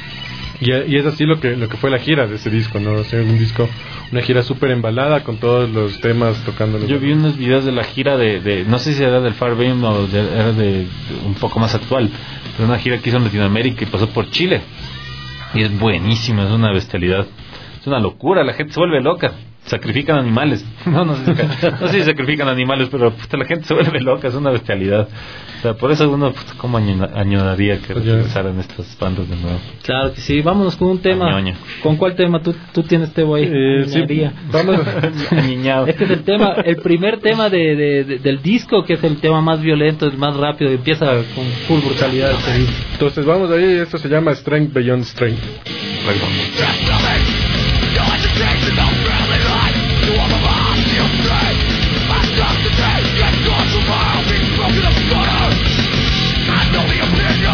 Y es así lo que fue la gira de ese disco, ¿no? O sea, una gira súper embalada con todos los temas tocando. Yo vi unos videos de la gira de no sé si era del Far Beyond o era de un poco más actual, pero una gira que hizo en Latinoamérica y pasó por Chile. Y es buenísima, es una bestialidad, es una locura, la gente se vuelve loca. Sacrifican animales. No sé si sacrifican animales, pero la gente se vuelve loca, es una bestialidad. O sea, por eso uno, ¿cómo añoraría que regresaran estas bandas de nuevo? Claro que sí, vámonos con un tema. ¿Con cuál tema tú tienes, Tebo, ahí? Sí, vamos. Este es el primer tema del disco, que es el tema más violento, el más rápido, y empieza con full brutalidad. Entonces vamos ahí, esto se llama Strength Beyond Strength.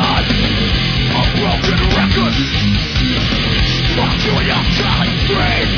Fuck you and your telling dreams.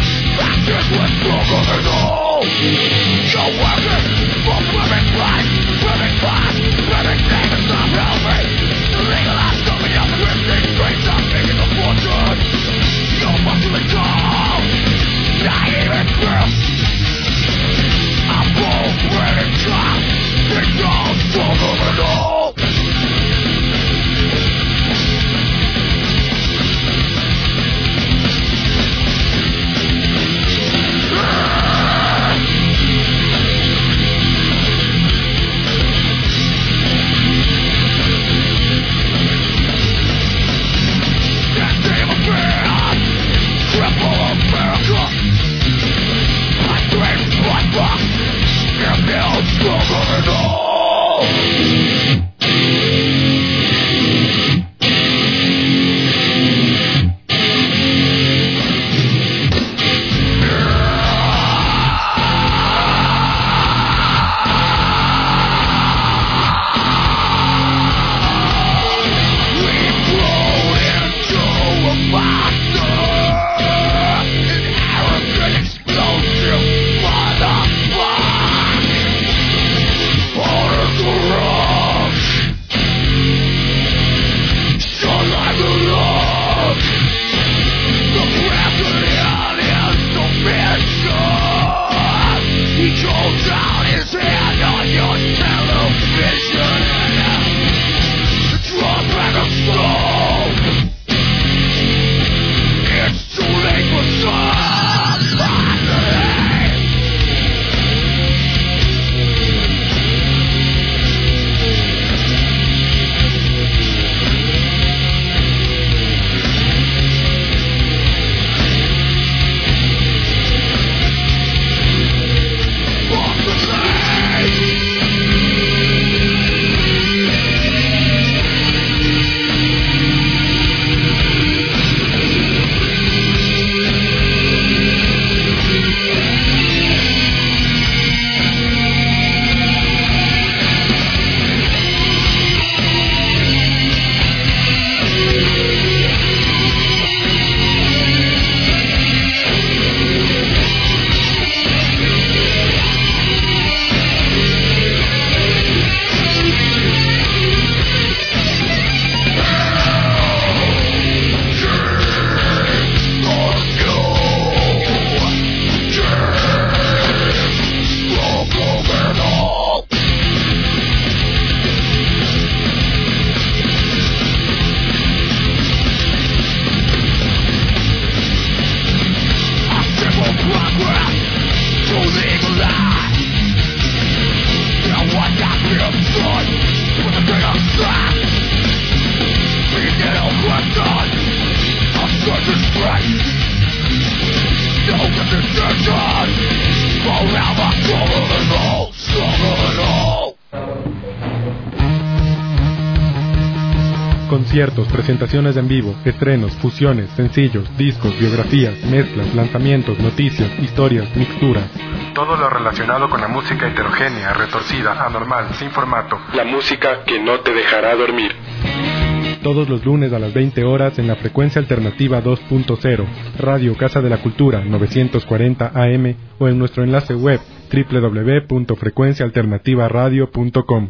Conciertos, presentaciones en vivo, estrenos, fusiones, sencillos, discos, biografías, mezclas, lanzamientos, noticias, historias, mixturas. Todo lo relacionado con la música heterogénea, retorcida, anormal, sin formato. La música que no te dejará dormir. Todos los lunes a las 20 horas en la frecuencia alternativa 2.0, Radio Casa de la Cultura 940 AM o en nuestro enlace web www.frecuenciaalternativaradio.com.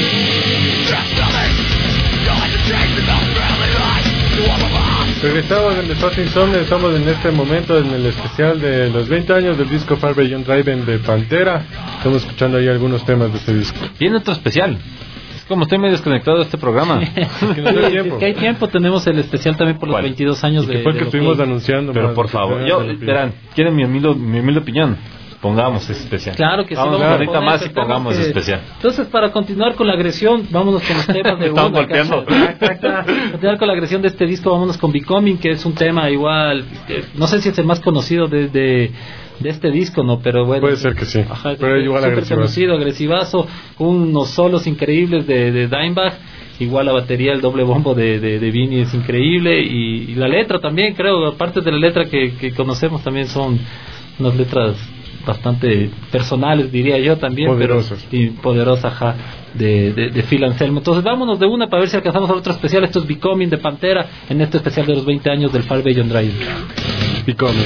Regresamos en Desfase Insomnio, estamos en este momento en el especial de los 20 años del disco Far Beyond Driven de Pantera. Estamos escuchando ahí algunos temas de este disco. Viene otro especial. Es como estoy medio desconectado de este programa. Que no hay tiempo. Es que hay tiempo, tenemos el especial también por los 22 años de... Que fue el que estuvimos anunciando. Pero por favor, verán, ¿quieren mi humilde opinión? Pongamos ese especial. Claro que sí. Vamos ahorita más y pongamos ese especial. Entonces, para continuar con la agresión, vámonos con los temas de Estamos golpeando. Continuar con la agresión de este disco, vámonos con Becoming, que es un tema igual, no sé si es el más conocido de este disco, ¿no? Pero bueno. Puede ser que sí. Ajá, pero es igual agresivazo, unos solos increíbles de Dimebag. Igual la batería, el doble bombo de Vinny es increíble. Y la letra también, creo, aparte de la letra que conocemos, también son unas letras bastante personales, diría yo también, poderosas. Y poderosas, ajá, de Phil Anselmo. Entonces vámonos de una para ver si alcanzamos a otro especial. Esto es Becoming de Pantera, en este especial de los 20 años del Far Beyond Drive. Becoming.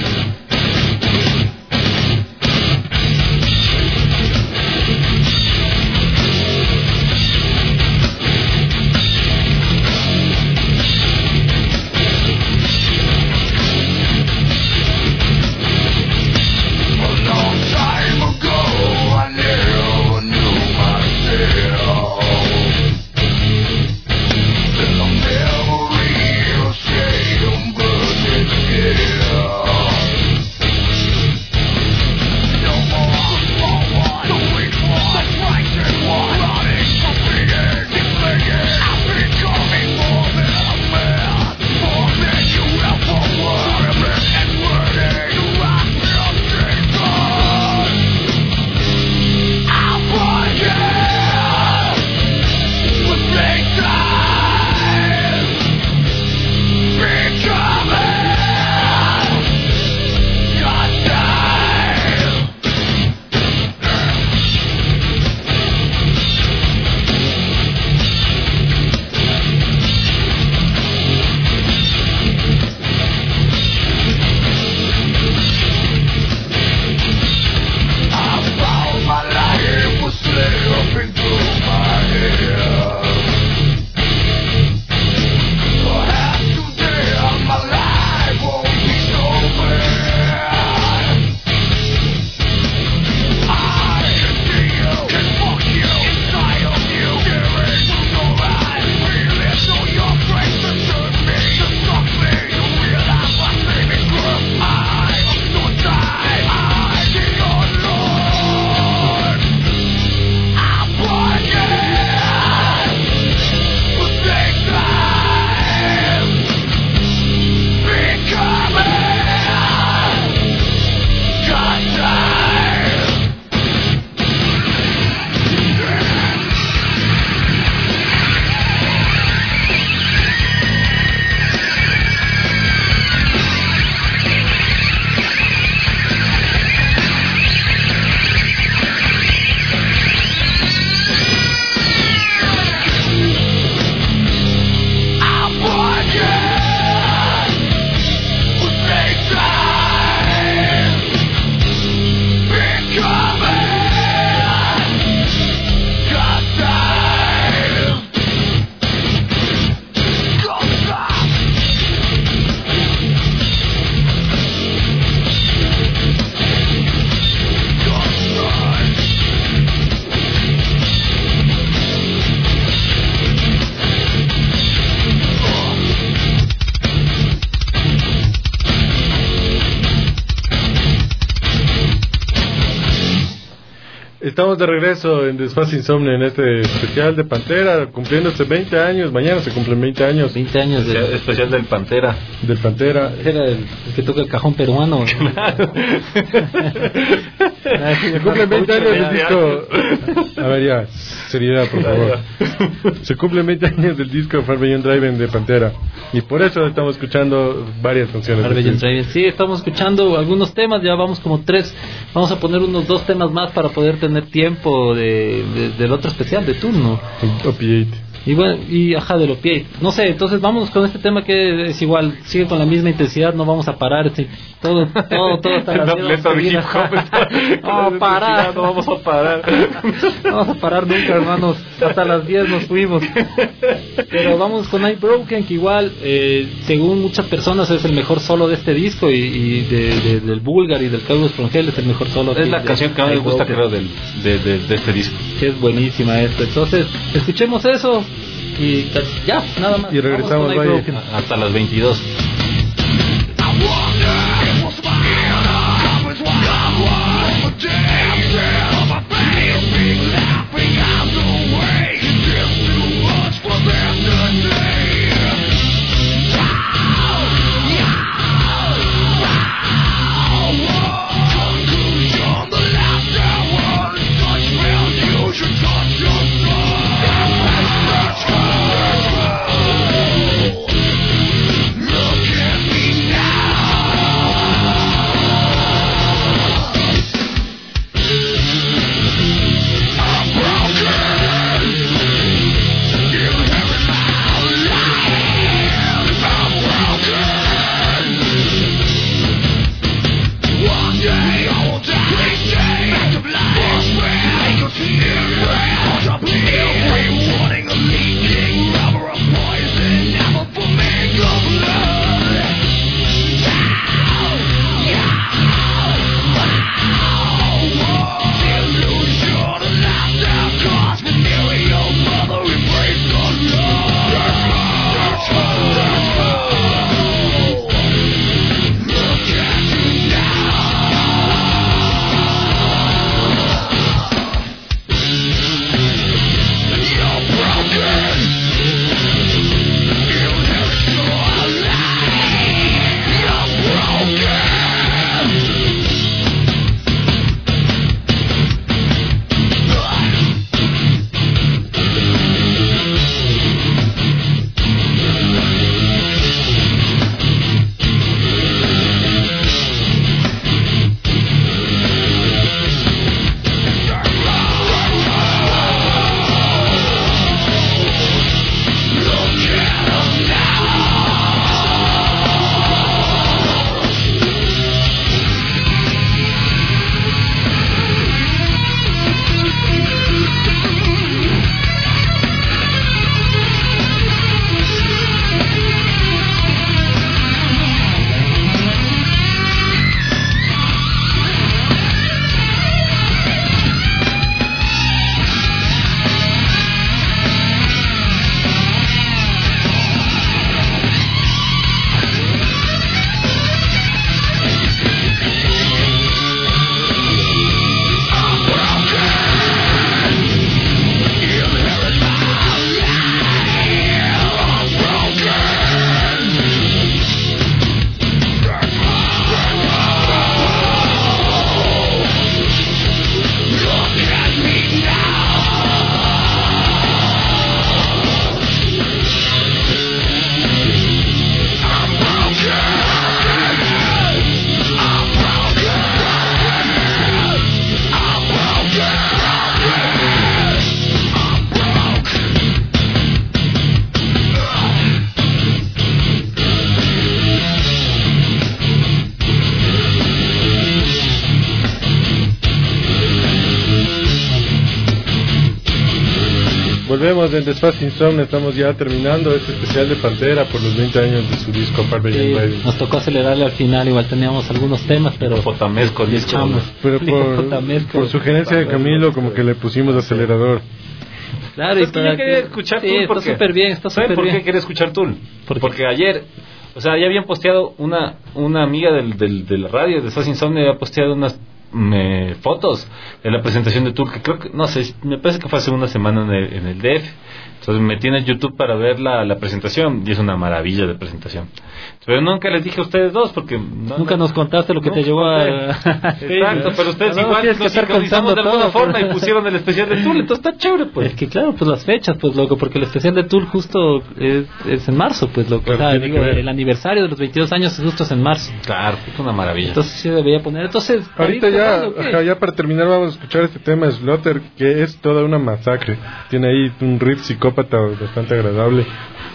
Estamos de regreso en Desfase Insomnio en este especial de Pantera, cumpliéndose 20 años. Mañana se cumplen 20 años. 20 años de especial del Pantera. Del Pantera. Era el que toca el cajón peruano. Se cumplen 20 años del disco. A ver, ya, seriedad, por favor. Se cumplen 20 años del disco Far Beyond Driven de Pantera. Y por eso estamos escuchando varias canciones. Far Beyond Driven. Sí, estamos escuchando algunos temas. Ya vamos como 3. Vamos a poner unos 2 temas más para poder tener tiempo del otro especial de turno. Opiate. Y bueno, del Opiate. No sé, entonces vamos con este tema que es igual, sigue con la misma intensidad, no vamos a parar. Todo hasta las 10 no parar. No vamos a parar. No vamos a parar nunca, hermanos. Hasta las 10 nos fuimos. Pero vamos con Night Broken, que igual, según muchas personas, es el mejor solo de este disco. Y del Bulgar y del Carlos Frongel es el mejor solo. Es la canción que más me gusta, creo, de este disco. Que es buenísima esto. Entonces, escuchemos eso. Y ya, nada más. Y regresamos hasta las 22. Volvemos en Desfase Insomnio, estamos ya terminando este especial de Pantera por los 20 años de su disco Far Beyond Driven. Nos tocó acelerarle al final, igual teníamos algunos temas, pero Potamesco, pero por sugerencia de Camilo como que le pusimos acelerador. Claro, es que yo quería escuchar Tool, está súper bien, está súper bien. ¿Por qué quería escuchar Tool? Porque ayer, o sea, ya habían posteado una amiga de la radio de Desfase Insomnio, había posteado fotos de la presentación de Tool, que creo que, no sé, me parece que fue hace una semana en el DF. Entonces me metí en el YouTube para ver la presentación y es una maravilla de presentación. Pero nunca les dije a ustedes dos porque nunca nos contaste lo que te llevó a... Exacto, pero ustedes igual nos sincronizamos de alguna forma y pusieron el especial de Tool, entonces está chévere, pues. Es que claro, pues las fechas, pues loco, porque el especial de Tool justo es en marzo, pues loco. Claro, o sea, digo, el aniversario de los 22 años justo es en marzo. Claro, es una maravilla. Entonces sí debería poner. Entonces, ahorita ya para terminar vamos a escuchar este tema de Slaughter, que es toda una masacre. Tiene ahí un riff psicópata bastante agradable.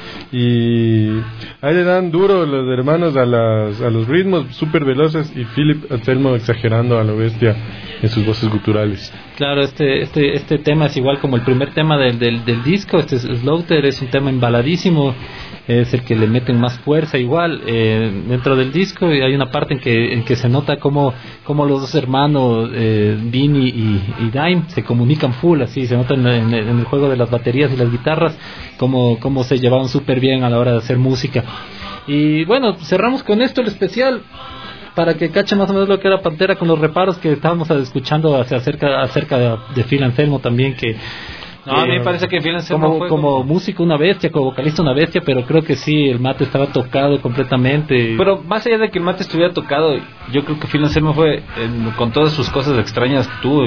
Y ahí le dan duro los hermanos a los ritmos súper veloces y Philip Anselmo exagerando a lo bestia en sus voces guturales. Claro, este tema es igual como el primer tema del disco. Este es Slaughter, es un tema embaladísimo, es el que le meten más fuerza igual dentro del disco, y hay una parte en que se nota como los dos hermanos Vinny y Dime se comunican full, así se nota en el juego de las baterías y las guitarras como se llevaban súper bien a la hora de hacer música. Y bueno, cerramos con esto el especial para que cachen más o menos lo que era Pantera, con los reparos que estábamos escuchando acerca de Phil Anselmo también, que no, a mí me parece que Phil Anselmo como músico una bestia, como vocalista una bestia, pero creo que sí, el mate estaba tocado completamente. Pero más allá de que el mate estuviera tocado, yo creo que Phil Anselmo fue, con todas sus cosas extrañas que tuvo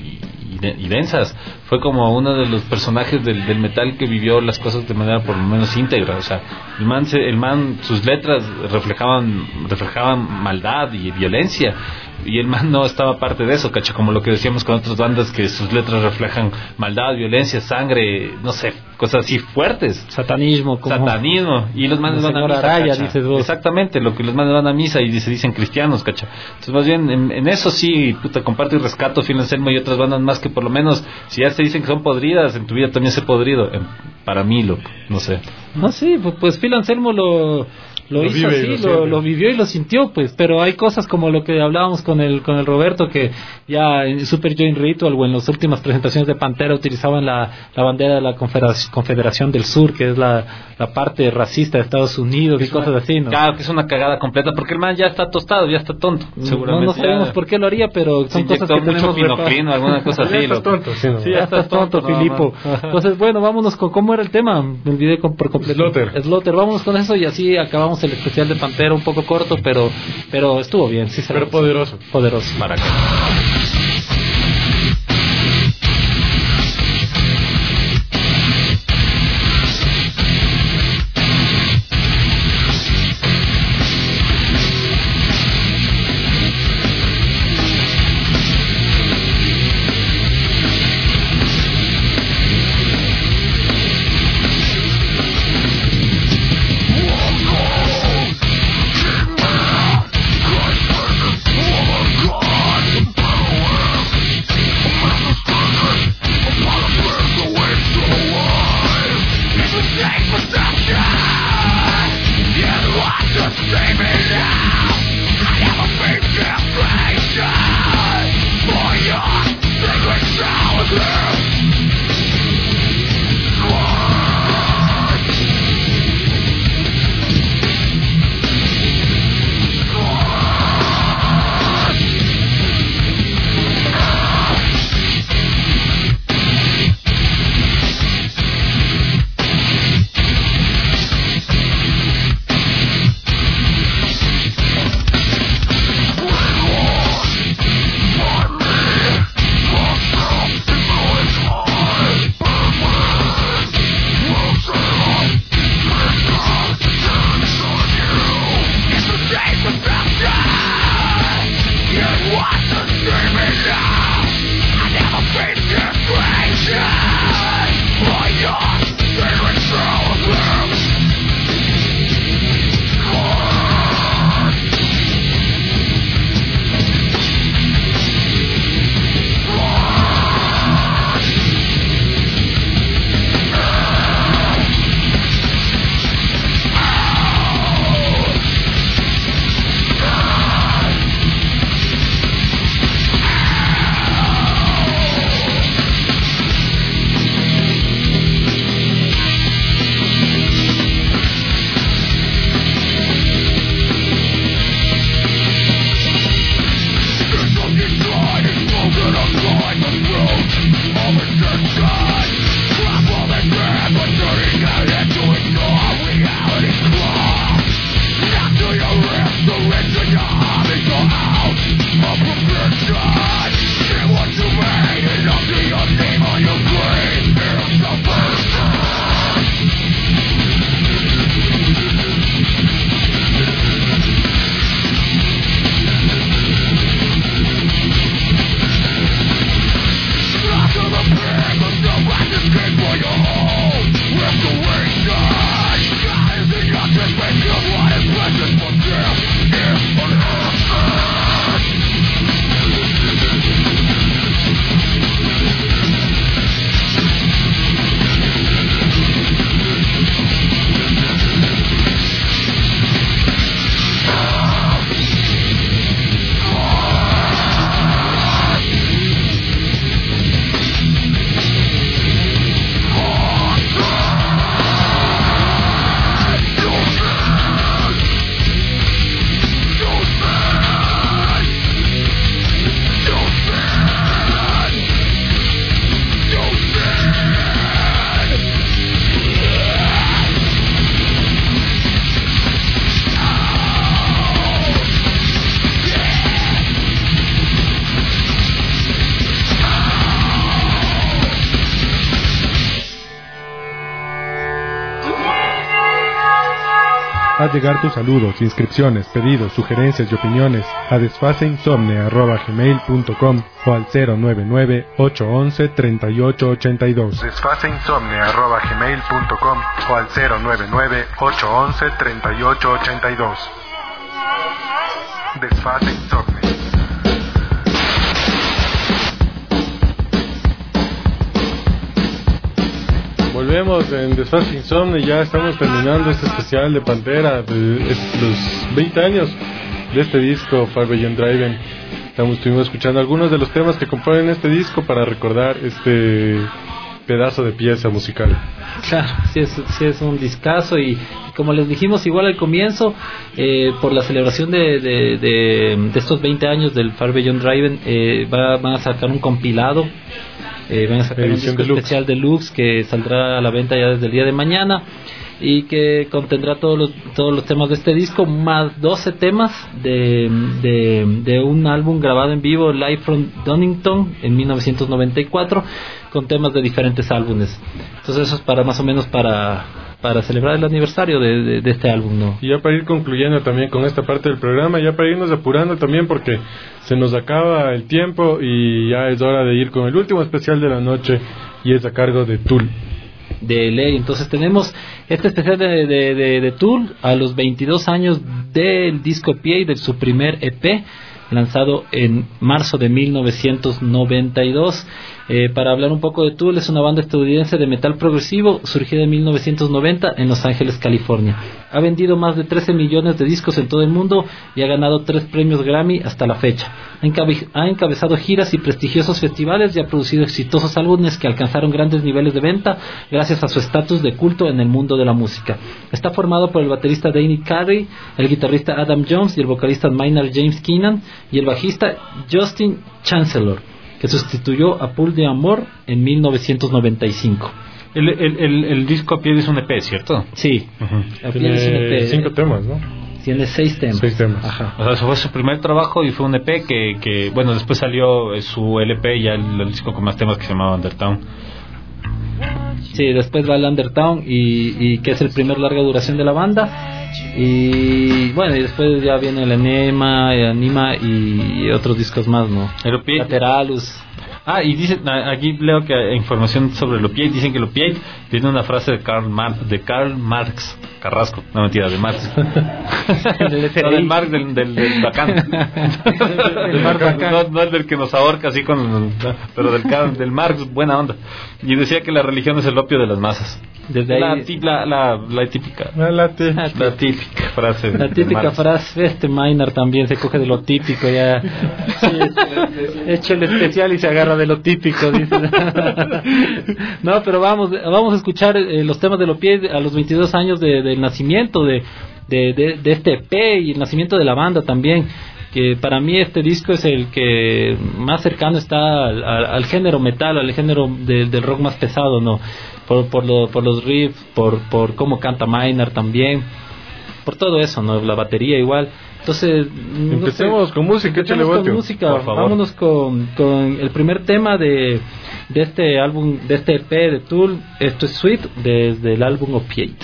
y densas, fue como uno de los personajes del metal que vivió las cosas de manera por lo menos íntegra. O sea, el man sus letras reflejaban maldad y violencia, y el man no estaba parte de eso, cacho, como lo que decíamos con otras bandas, que sus letras reflejan maldad, violencia, sangre, no sé, cosas así fuertes, satanismo, y los manes van a misa, Araya, dices vos. Exactamente, lo que los manes van a misa y se dicen cristianos, cacho. Entonces más bien en eso sí, comparto y rescato Phil Anselmo y otras bandas más que por lo menos, si ya se dicen que son podridas, en tu vida también se podrido, para mí, no sé. No, sí, pues Phil Anselmo lo hizo así, lo vivió y lo sintió, pues. Pero hay cosas como lo que hablábamos con el Roberto, que ya en Super Joint Ritual o en las últimas presentaciones de Pantera utilizaban la bandera de la Confederación del Sur, que es la parte racista de Estados Unidos y cosas así, ¿no? Claro, que es una cagada completa, porque el man ya está tostado, ya está tonto, seguramente. No sabemos por qué lo haría, pero son cosas que tenemos pinocrino, alguna cosa así. Ya estás tonto, sí, ¿no? Sí, ya estás tonto, Filipo. Entonces, bueno, vámonos con cómo era el tema. Me olvidé por completo. Slaughter, vámonos con eso y así acabamos el especial de Pantera, un poco corto, pero estuvo bien, sí, pero poderoso. Para acá. Haz llegar tus saludos, inscripciones, pedidos, sugerencias y opiniones a desfaseinsomne@gmail.com o al 099-811-3882. Desfaseinsomne@gmail.com o al 099-811-3882. Desfase Insomne. Volvemos en Desfase Insomne, ya estamos terminando este especial de Pantera, de los 20 años de este disco, Far Beyond Driven. Estuvimos escuchando algunos de los temas que componen este disco para recordar este pedazo de pieza musical. Claro, sí es un discazo y como les dijimos igual al comienzo, por la celebración de estos 20 años del Far Beyond Driven, van a sacar un compilado. Van a sacar un disco especial deluxe que saldrá a la venta ya desde el día de mañana y que contendrá todos los temas de este disco, más 12 temas de un álbum grabado en vivo, Live from Donington, en 1994, con temas de diferentes álbumes. Entonces eso es para más o menos para celebrar el aniversario de este álbum, ¿no? Y ya para ir concluyendo también con esta parte del programa, ya para irnos apurando también porque se nos acaba el tiempo y ya es hora de ir con el último especial de la noche y es a cargo de Tool. De ley, entonces tenemos este especial de Tool a los 22 años del disco PA, de su primer EP lanzado en marzo de 1992. Para hablar un poco de Tool, es una banda estadounidense de metal progresivo surgida en 1990 en Los Ángeles, California. Ha vendido más de 13 millones de discos en todo el mundo y ha ganado 3 premios Grammy hasta la fecha. Ha encabezado giras y prestigiosos festivales y ha producido exitosos álbumes que alcanzaron grandes niveles de venta gracias a su estatus de culto en el mundo de la música. Está formado por el baterista Danny Carey, el guitarrista Adam Jones y el vocalista Maynard James Keenan y el bajista Justin Chancellor, que sustituyó a Paul D'Amour en 1995. El disco a pie es un EP, ¿cierto? Sí. Uh-huh. Tiene 5 temas, ¿no? Tiene 6 temas. 6 temas. Ajá. O sea, eso fue su primer trabajo y fue un EP que bueno, después salió su LP, ya el disco con más temas, que se llamaba Undertown. Sí, después va el Undertown y que es el primer larga duración de la banda. Y bueno, y después ya viene el Anima y otros discos más, ¿no? Lateralus. Y dicen, aquí leo que información sobre Lopiate, dicen que Lopiate tiene una frase de Karl Marx, Carrasco, no mentira, de Marx. Del Marx del bacán. Del Marx bacán. No el del que nos ahorca así pero del Marx, buena onda. Y decía que la religión es el opio de las masas. Desde la ahí, típica frase. La típica frase, Maynard también se coge de lo típico, ya. Sí, hecho el especial y se agarra de lo típico, dice. No, pero vamos a escuchar los temas de Lopiate a los 22 años del nacimiento de este EP y el nacimiento de la banda también. Que para mí este disco es el que más cercano está al género metal, al género del rock más pesado, ¿no? Por los riffs, por cómo canta Maynard también, por todo eso, ¿no? La batería igual. Entonces, empecemos con música, échale bote, por favor. Vámonos con el primer tema de este álbum, de este EP de Tool. Esto es Sweet, desde el álbum Opiate.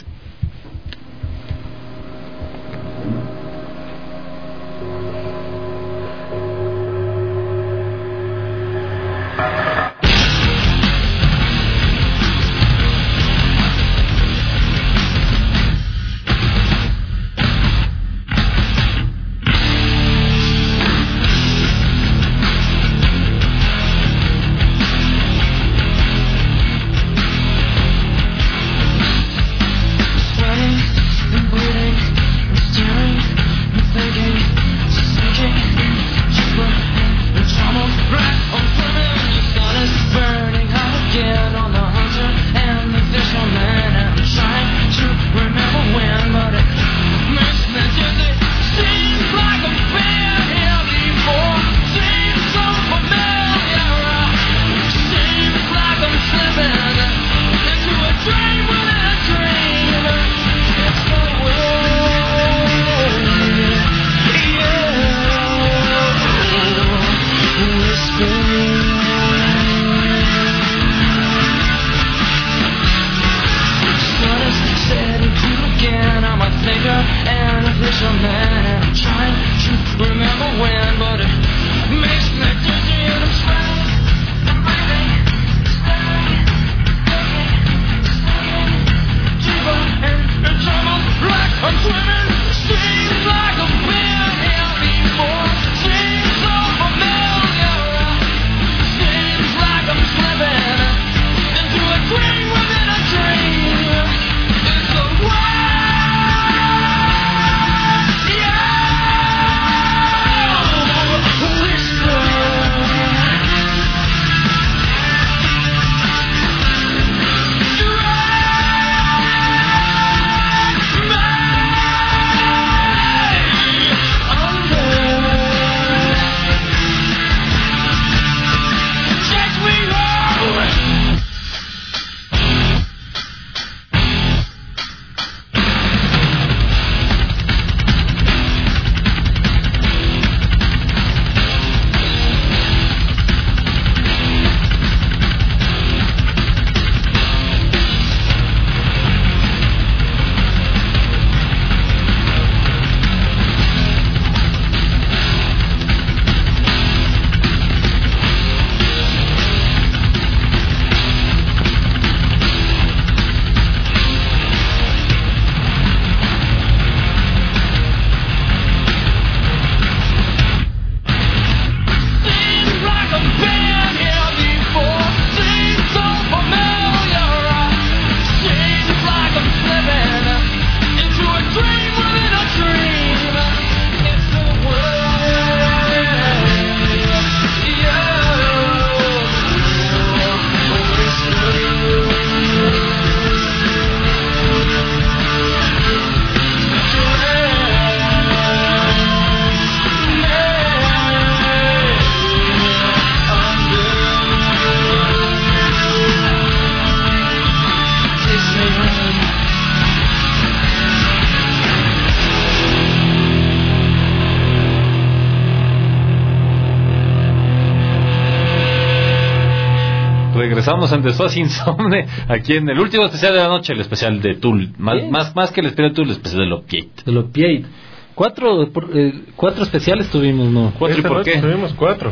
Regresamos en Desfase Insomne, aquí en el último especial de la noche, el especial de Tool. Más que el especial de Tool, el especial de Opiate. Cuatro especiales tuvimos, ¿no? ¿Cuatro y por qué? Tuvimos 4.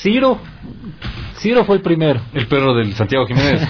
Ciro fue el primero. El perro del Santiago Jiménez.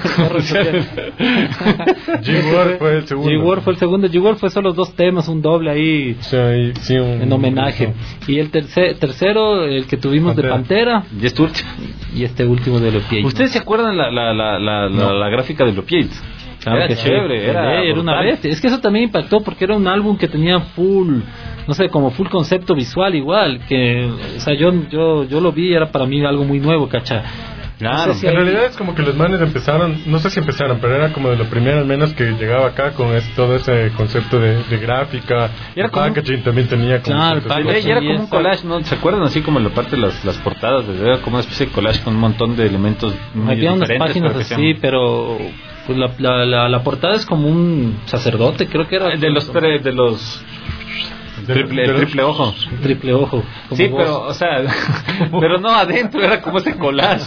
G-War fue el segundo. G-War fue el segundo. G-War fue solo 2 temas, un doble ahí, sí, en homenaje. Y el tercero, el que tuvimos de Pantera. Y este último de Opiate. ¿Ustedes se acuerdan la gráfica de Opiate? Claro, era chévere, era una bestia. Es que eso también impactó porque era un álbum que tenía full concepto visual igual, que, o sea, yo lo vi, era para mí algo muy nuevo, ¿cacha? Claro, no sé si en realidad es como que los manes empezaron, no sé si empezaron, pero era como de lo primero al menos que llegaba acá con todo ese concepto de gráfica. Y era como packaging también tenía como y era como un collage, ¿no? ¿Se acuerdan así como en la parte de las portadas? Era como una especie de collage con un montón de elementos muy había unas páginas así, pero pues la portada es como un sacerdote, creo que era de los triple ojo. Triple ojo. Sí, vos. pero, o sea, pero no adentro, era como ese collage.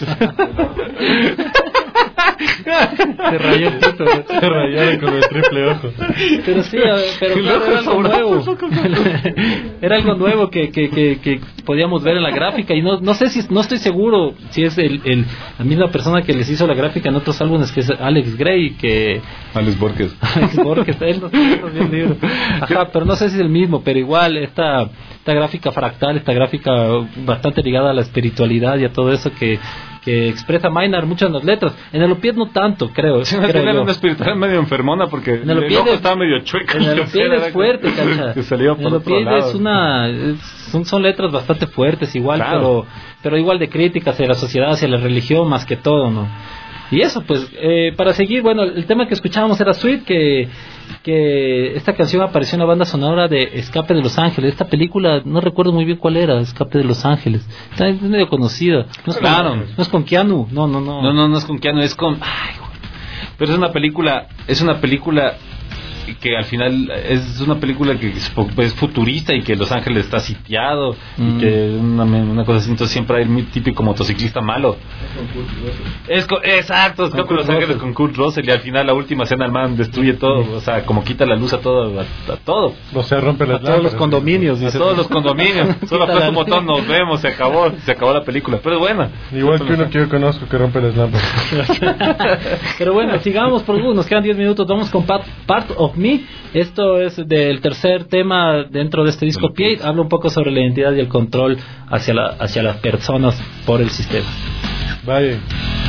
Se rayó el pito. Se rayaron con el triple ojo. Pero sí, pero claro, era algo nuevo. Era algo nuevo que podíamos ver en la gráfica. Y no sé si, no estoy seguro si es la misma persona que les hizo la gráfica en otros álbumes, que es Alex Gray, que Alex Borges. Él no vio el libro. Ajá, pero no sé si es el mismo, pero igual esta gráfica fractal, esta gráfica bastante ligada a la espiritualidad y a todo eso que expresa Maynard mucho en las letras. En el Opied no tanto, creo. Era una espiritual medio enfermona porque el ojo estaba medio chueco. En el Opied es fuerte, cacha. Que salía por en el otro Opied son letras bastante fuertes igual, claro. pero igual de críticas hacia la sociedad, hacia la religión más que todo, ¿no? Y eso, pues, para seguir, bueno, el tema que escuchábamos era Sweet, que esta canción apareció en la banda sonora de Escape de Los Ángeles. Esta película, no recuerdo muy bien cuál era, Escape de Los Ángeles. Es medio conocida. No es claro. No es con Keanu, no. No es con Keanu, es con... pero es una película que al final es una película que es futurista y que Los Ángeles está sitiado y que una cosa así. Entonces siempre hay el típico motociclista malo. Exacto, Escape de Los Ángeles con Kurt Russell, y al final la última escena el man destruye todo, o sea, como quita la luz a todo, a todo. O sea, rompe las todos los condominios, a todos los condominios. Solo aprieta un botón, nos vemos, se acabó la película, pero es buena. Igual que uno que yo conozco que rompe las lámparas. Pero bueno, sigamos por nos quedan 10 minutos. Vamos con Part of Me. Esto es del tercer tema dentro de este disco Pied. Habla un poco sobre la identidad y el control hacia las personas por el sistema. Vaya.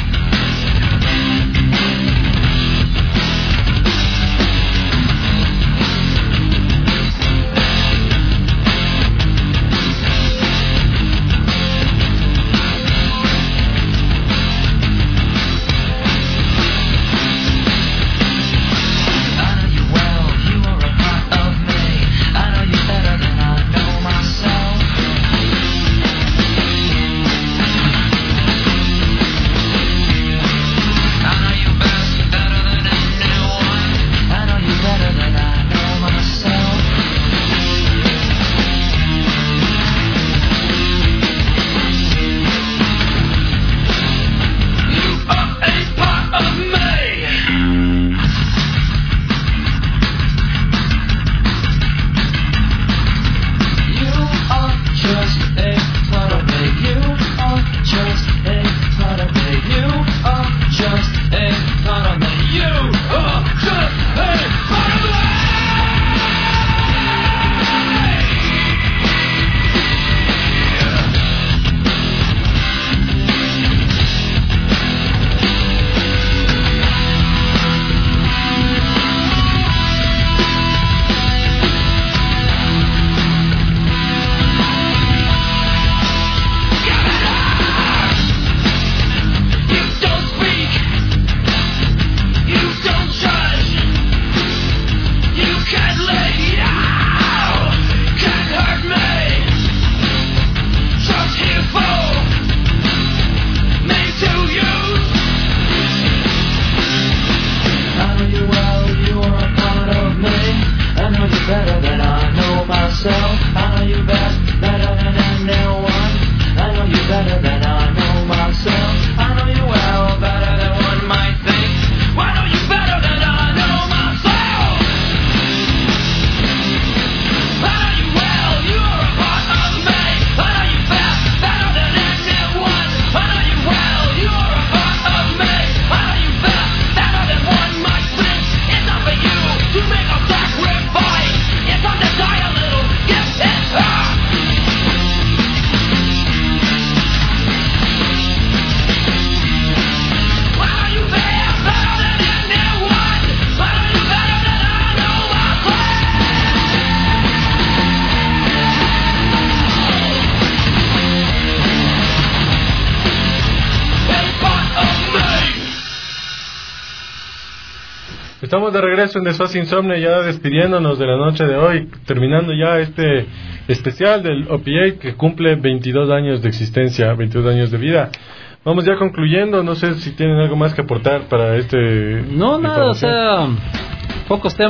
Estamos de regreso en Desfaz Insomnia, ya despidiéndonos de la noche de hoy, terminando ya este especial del OPA que cumple 22 años de existencia, 22 años de vida. Vamos ya concluyendo, no sé si tienen algo más que aportar para este... No, nada, o sea, pocos temas.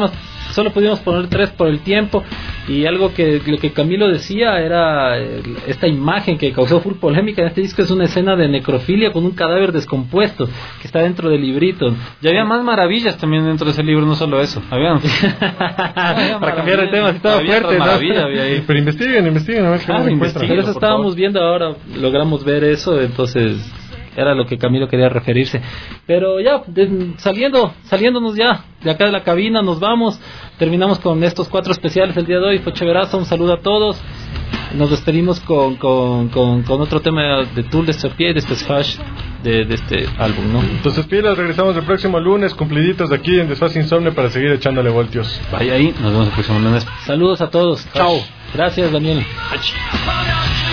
solo pudimos poner 3 por el tiempo. Y algo que lo que Camilo decía era esta imagen que causó full polémica en este disco, es una escena de necrofilia con un cadáver descompuesto que está dentro del librito. Y había más maravillas también dentro de ese libro, no solo eso. Había para cambiar el tema, si estaba fuerte, ¿no? Había ahí. Pero investiguen a ver qué nos encuentran. Pero eso estábamos viendo ahora, logramos ver eso, entonces era lo que Camilo quería referirse. Pero ya, saliéndonos ya de acá de la cabina, nos vamos. Terminamos con estos 4 especiales el día de hoy. Fue chéverazo, un saludo a todos. Nos despedimos con otro tema de Tool, de Serpier y de Spesfash de este álbum, ¿no? Entonces pilas, regresamos el próximo lunes, cumpliditos de aquí en Desfase Insomne para seguir echándole voltios. Vaya ahí, nos vemos el próximo lunes. Saludos a todos, chao. Gracias, Daniel. Para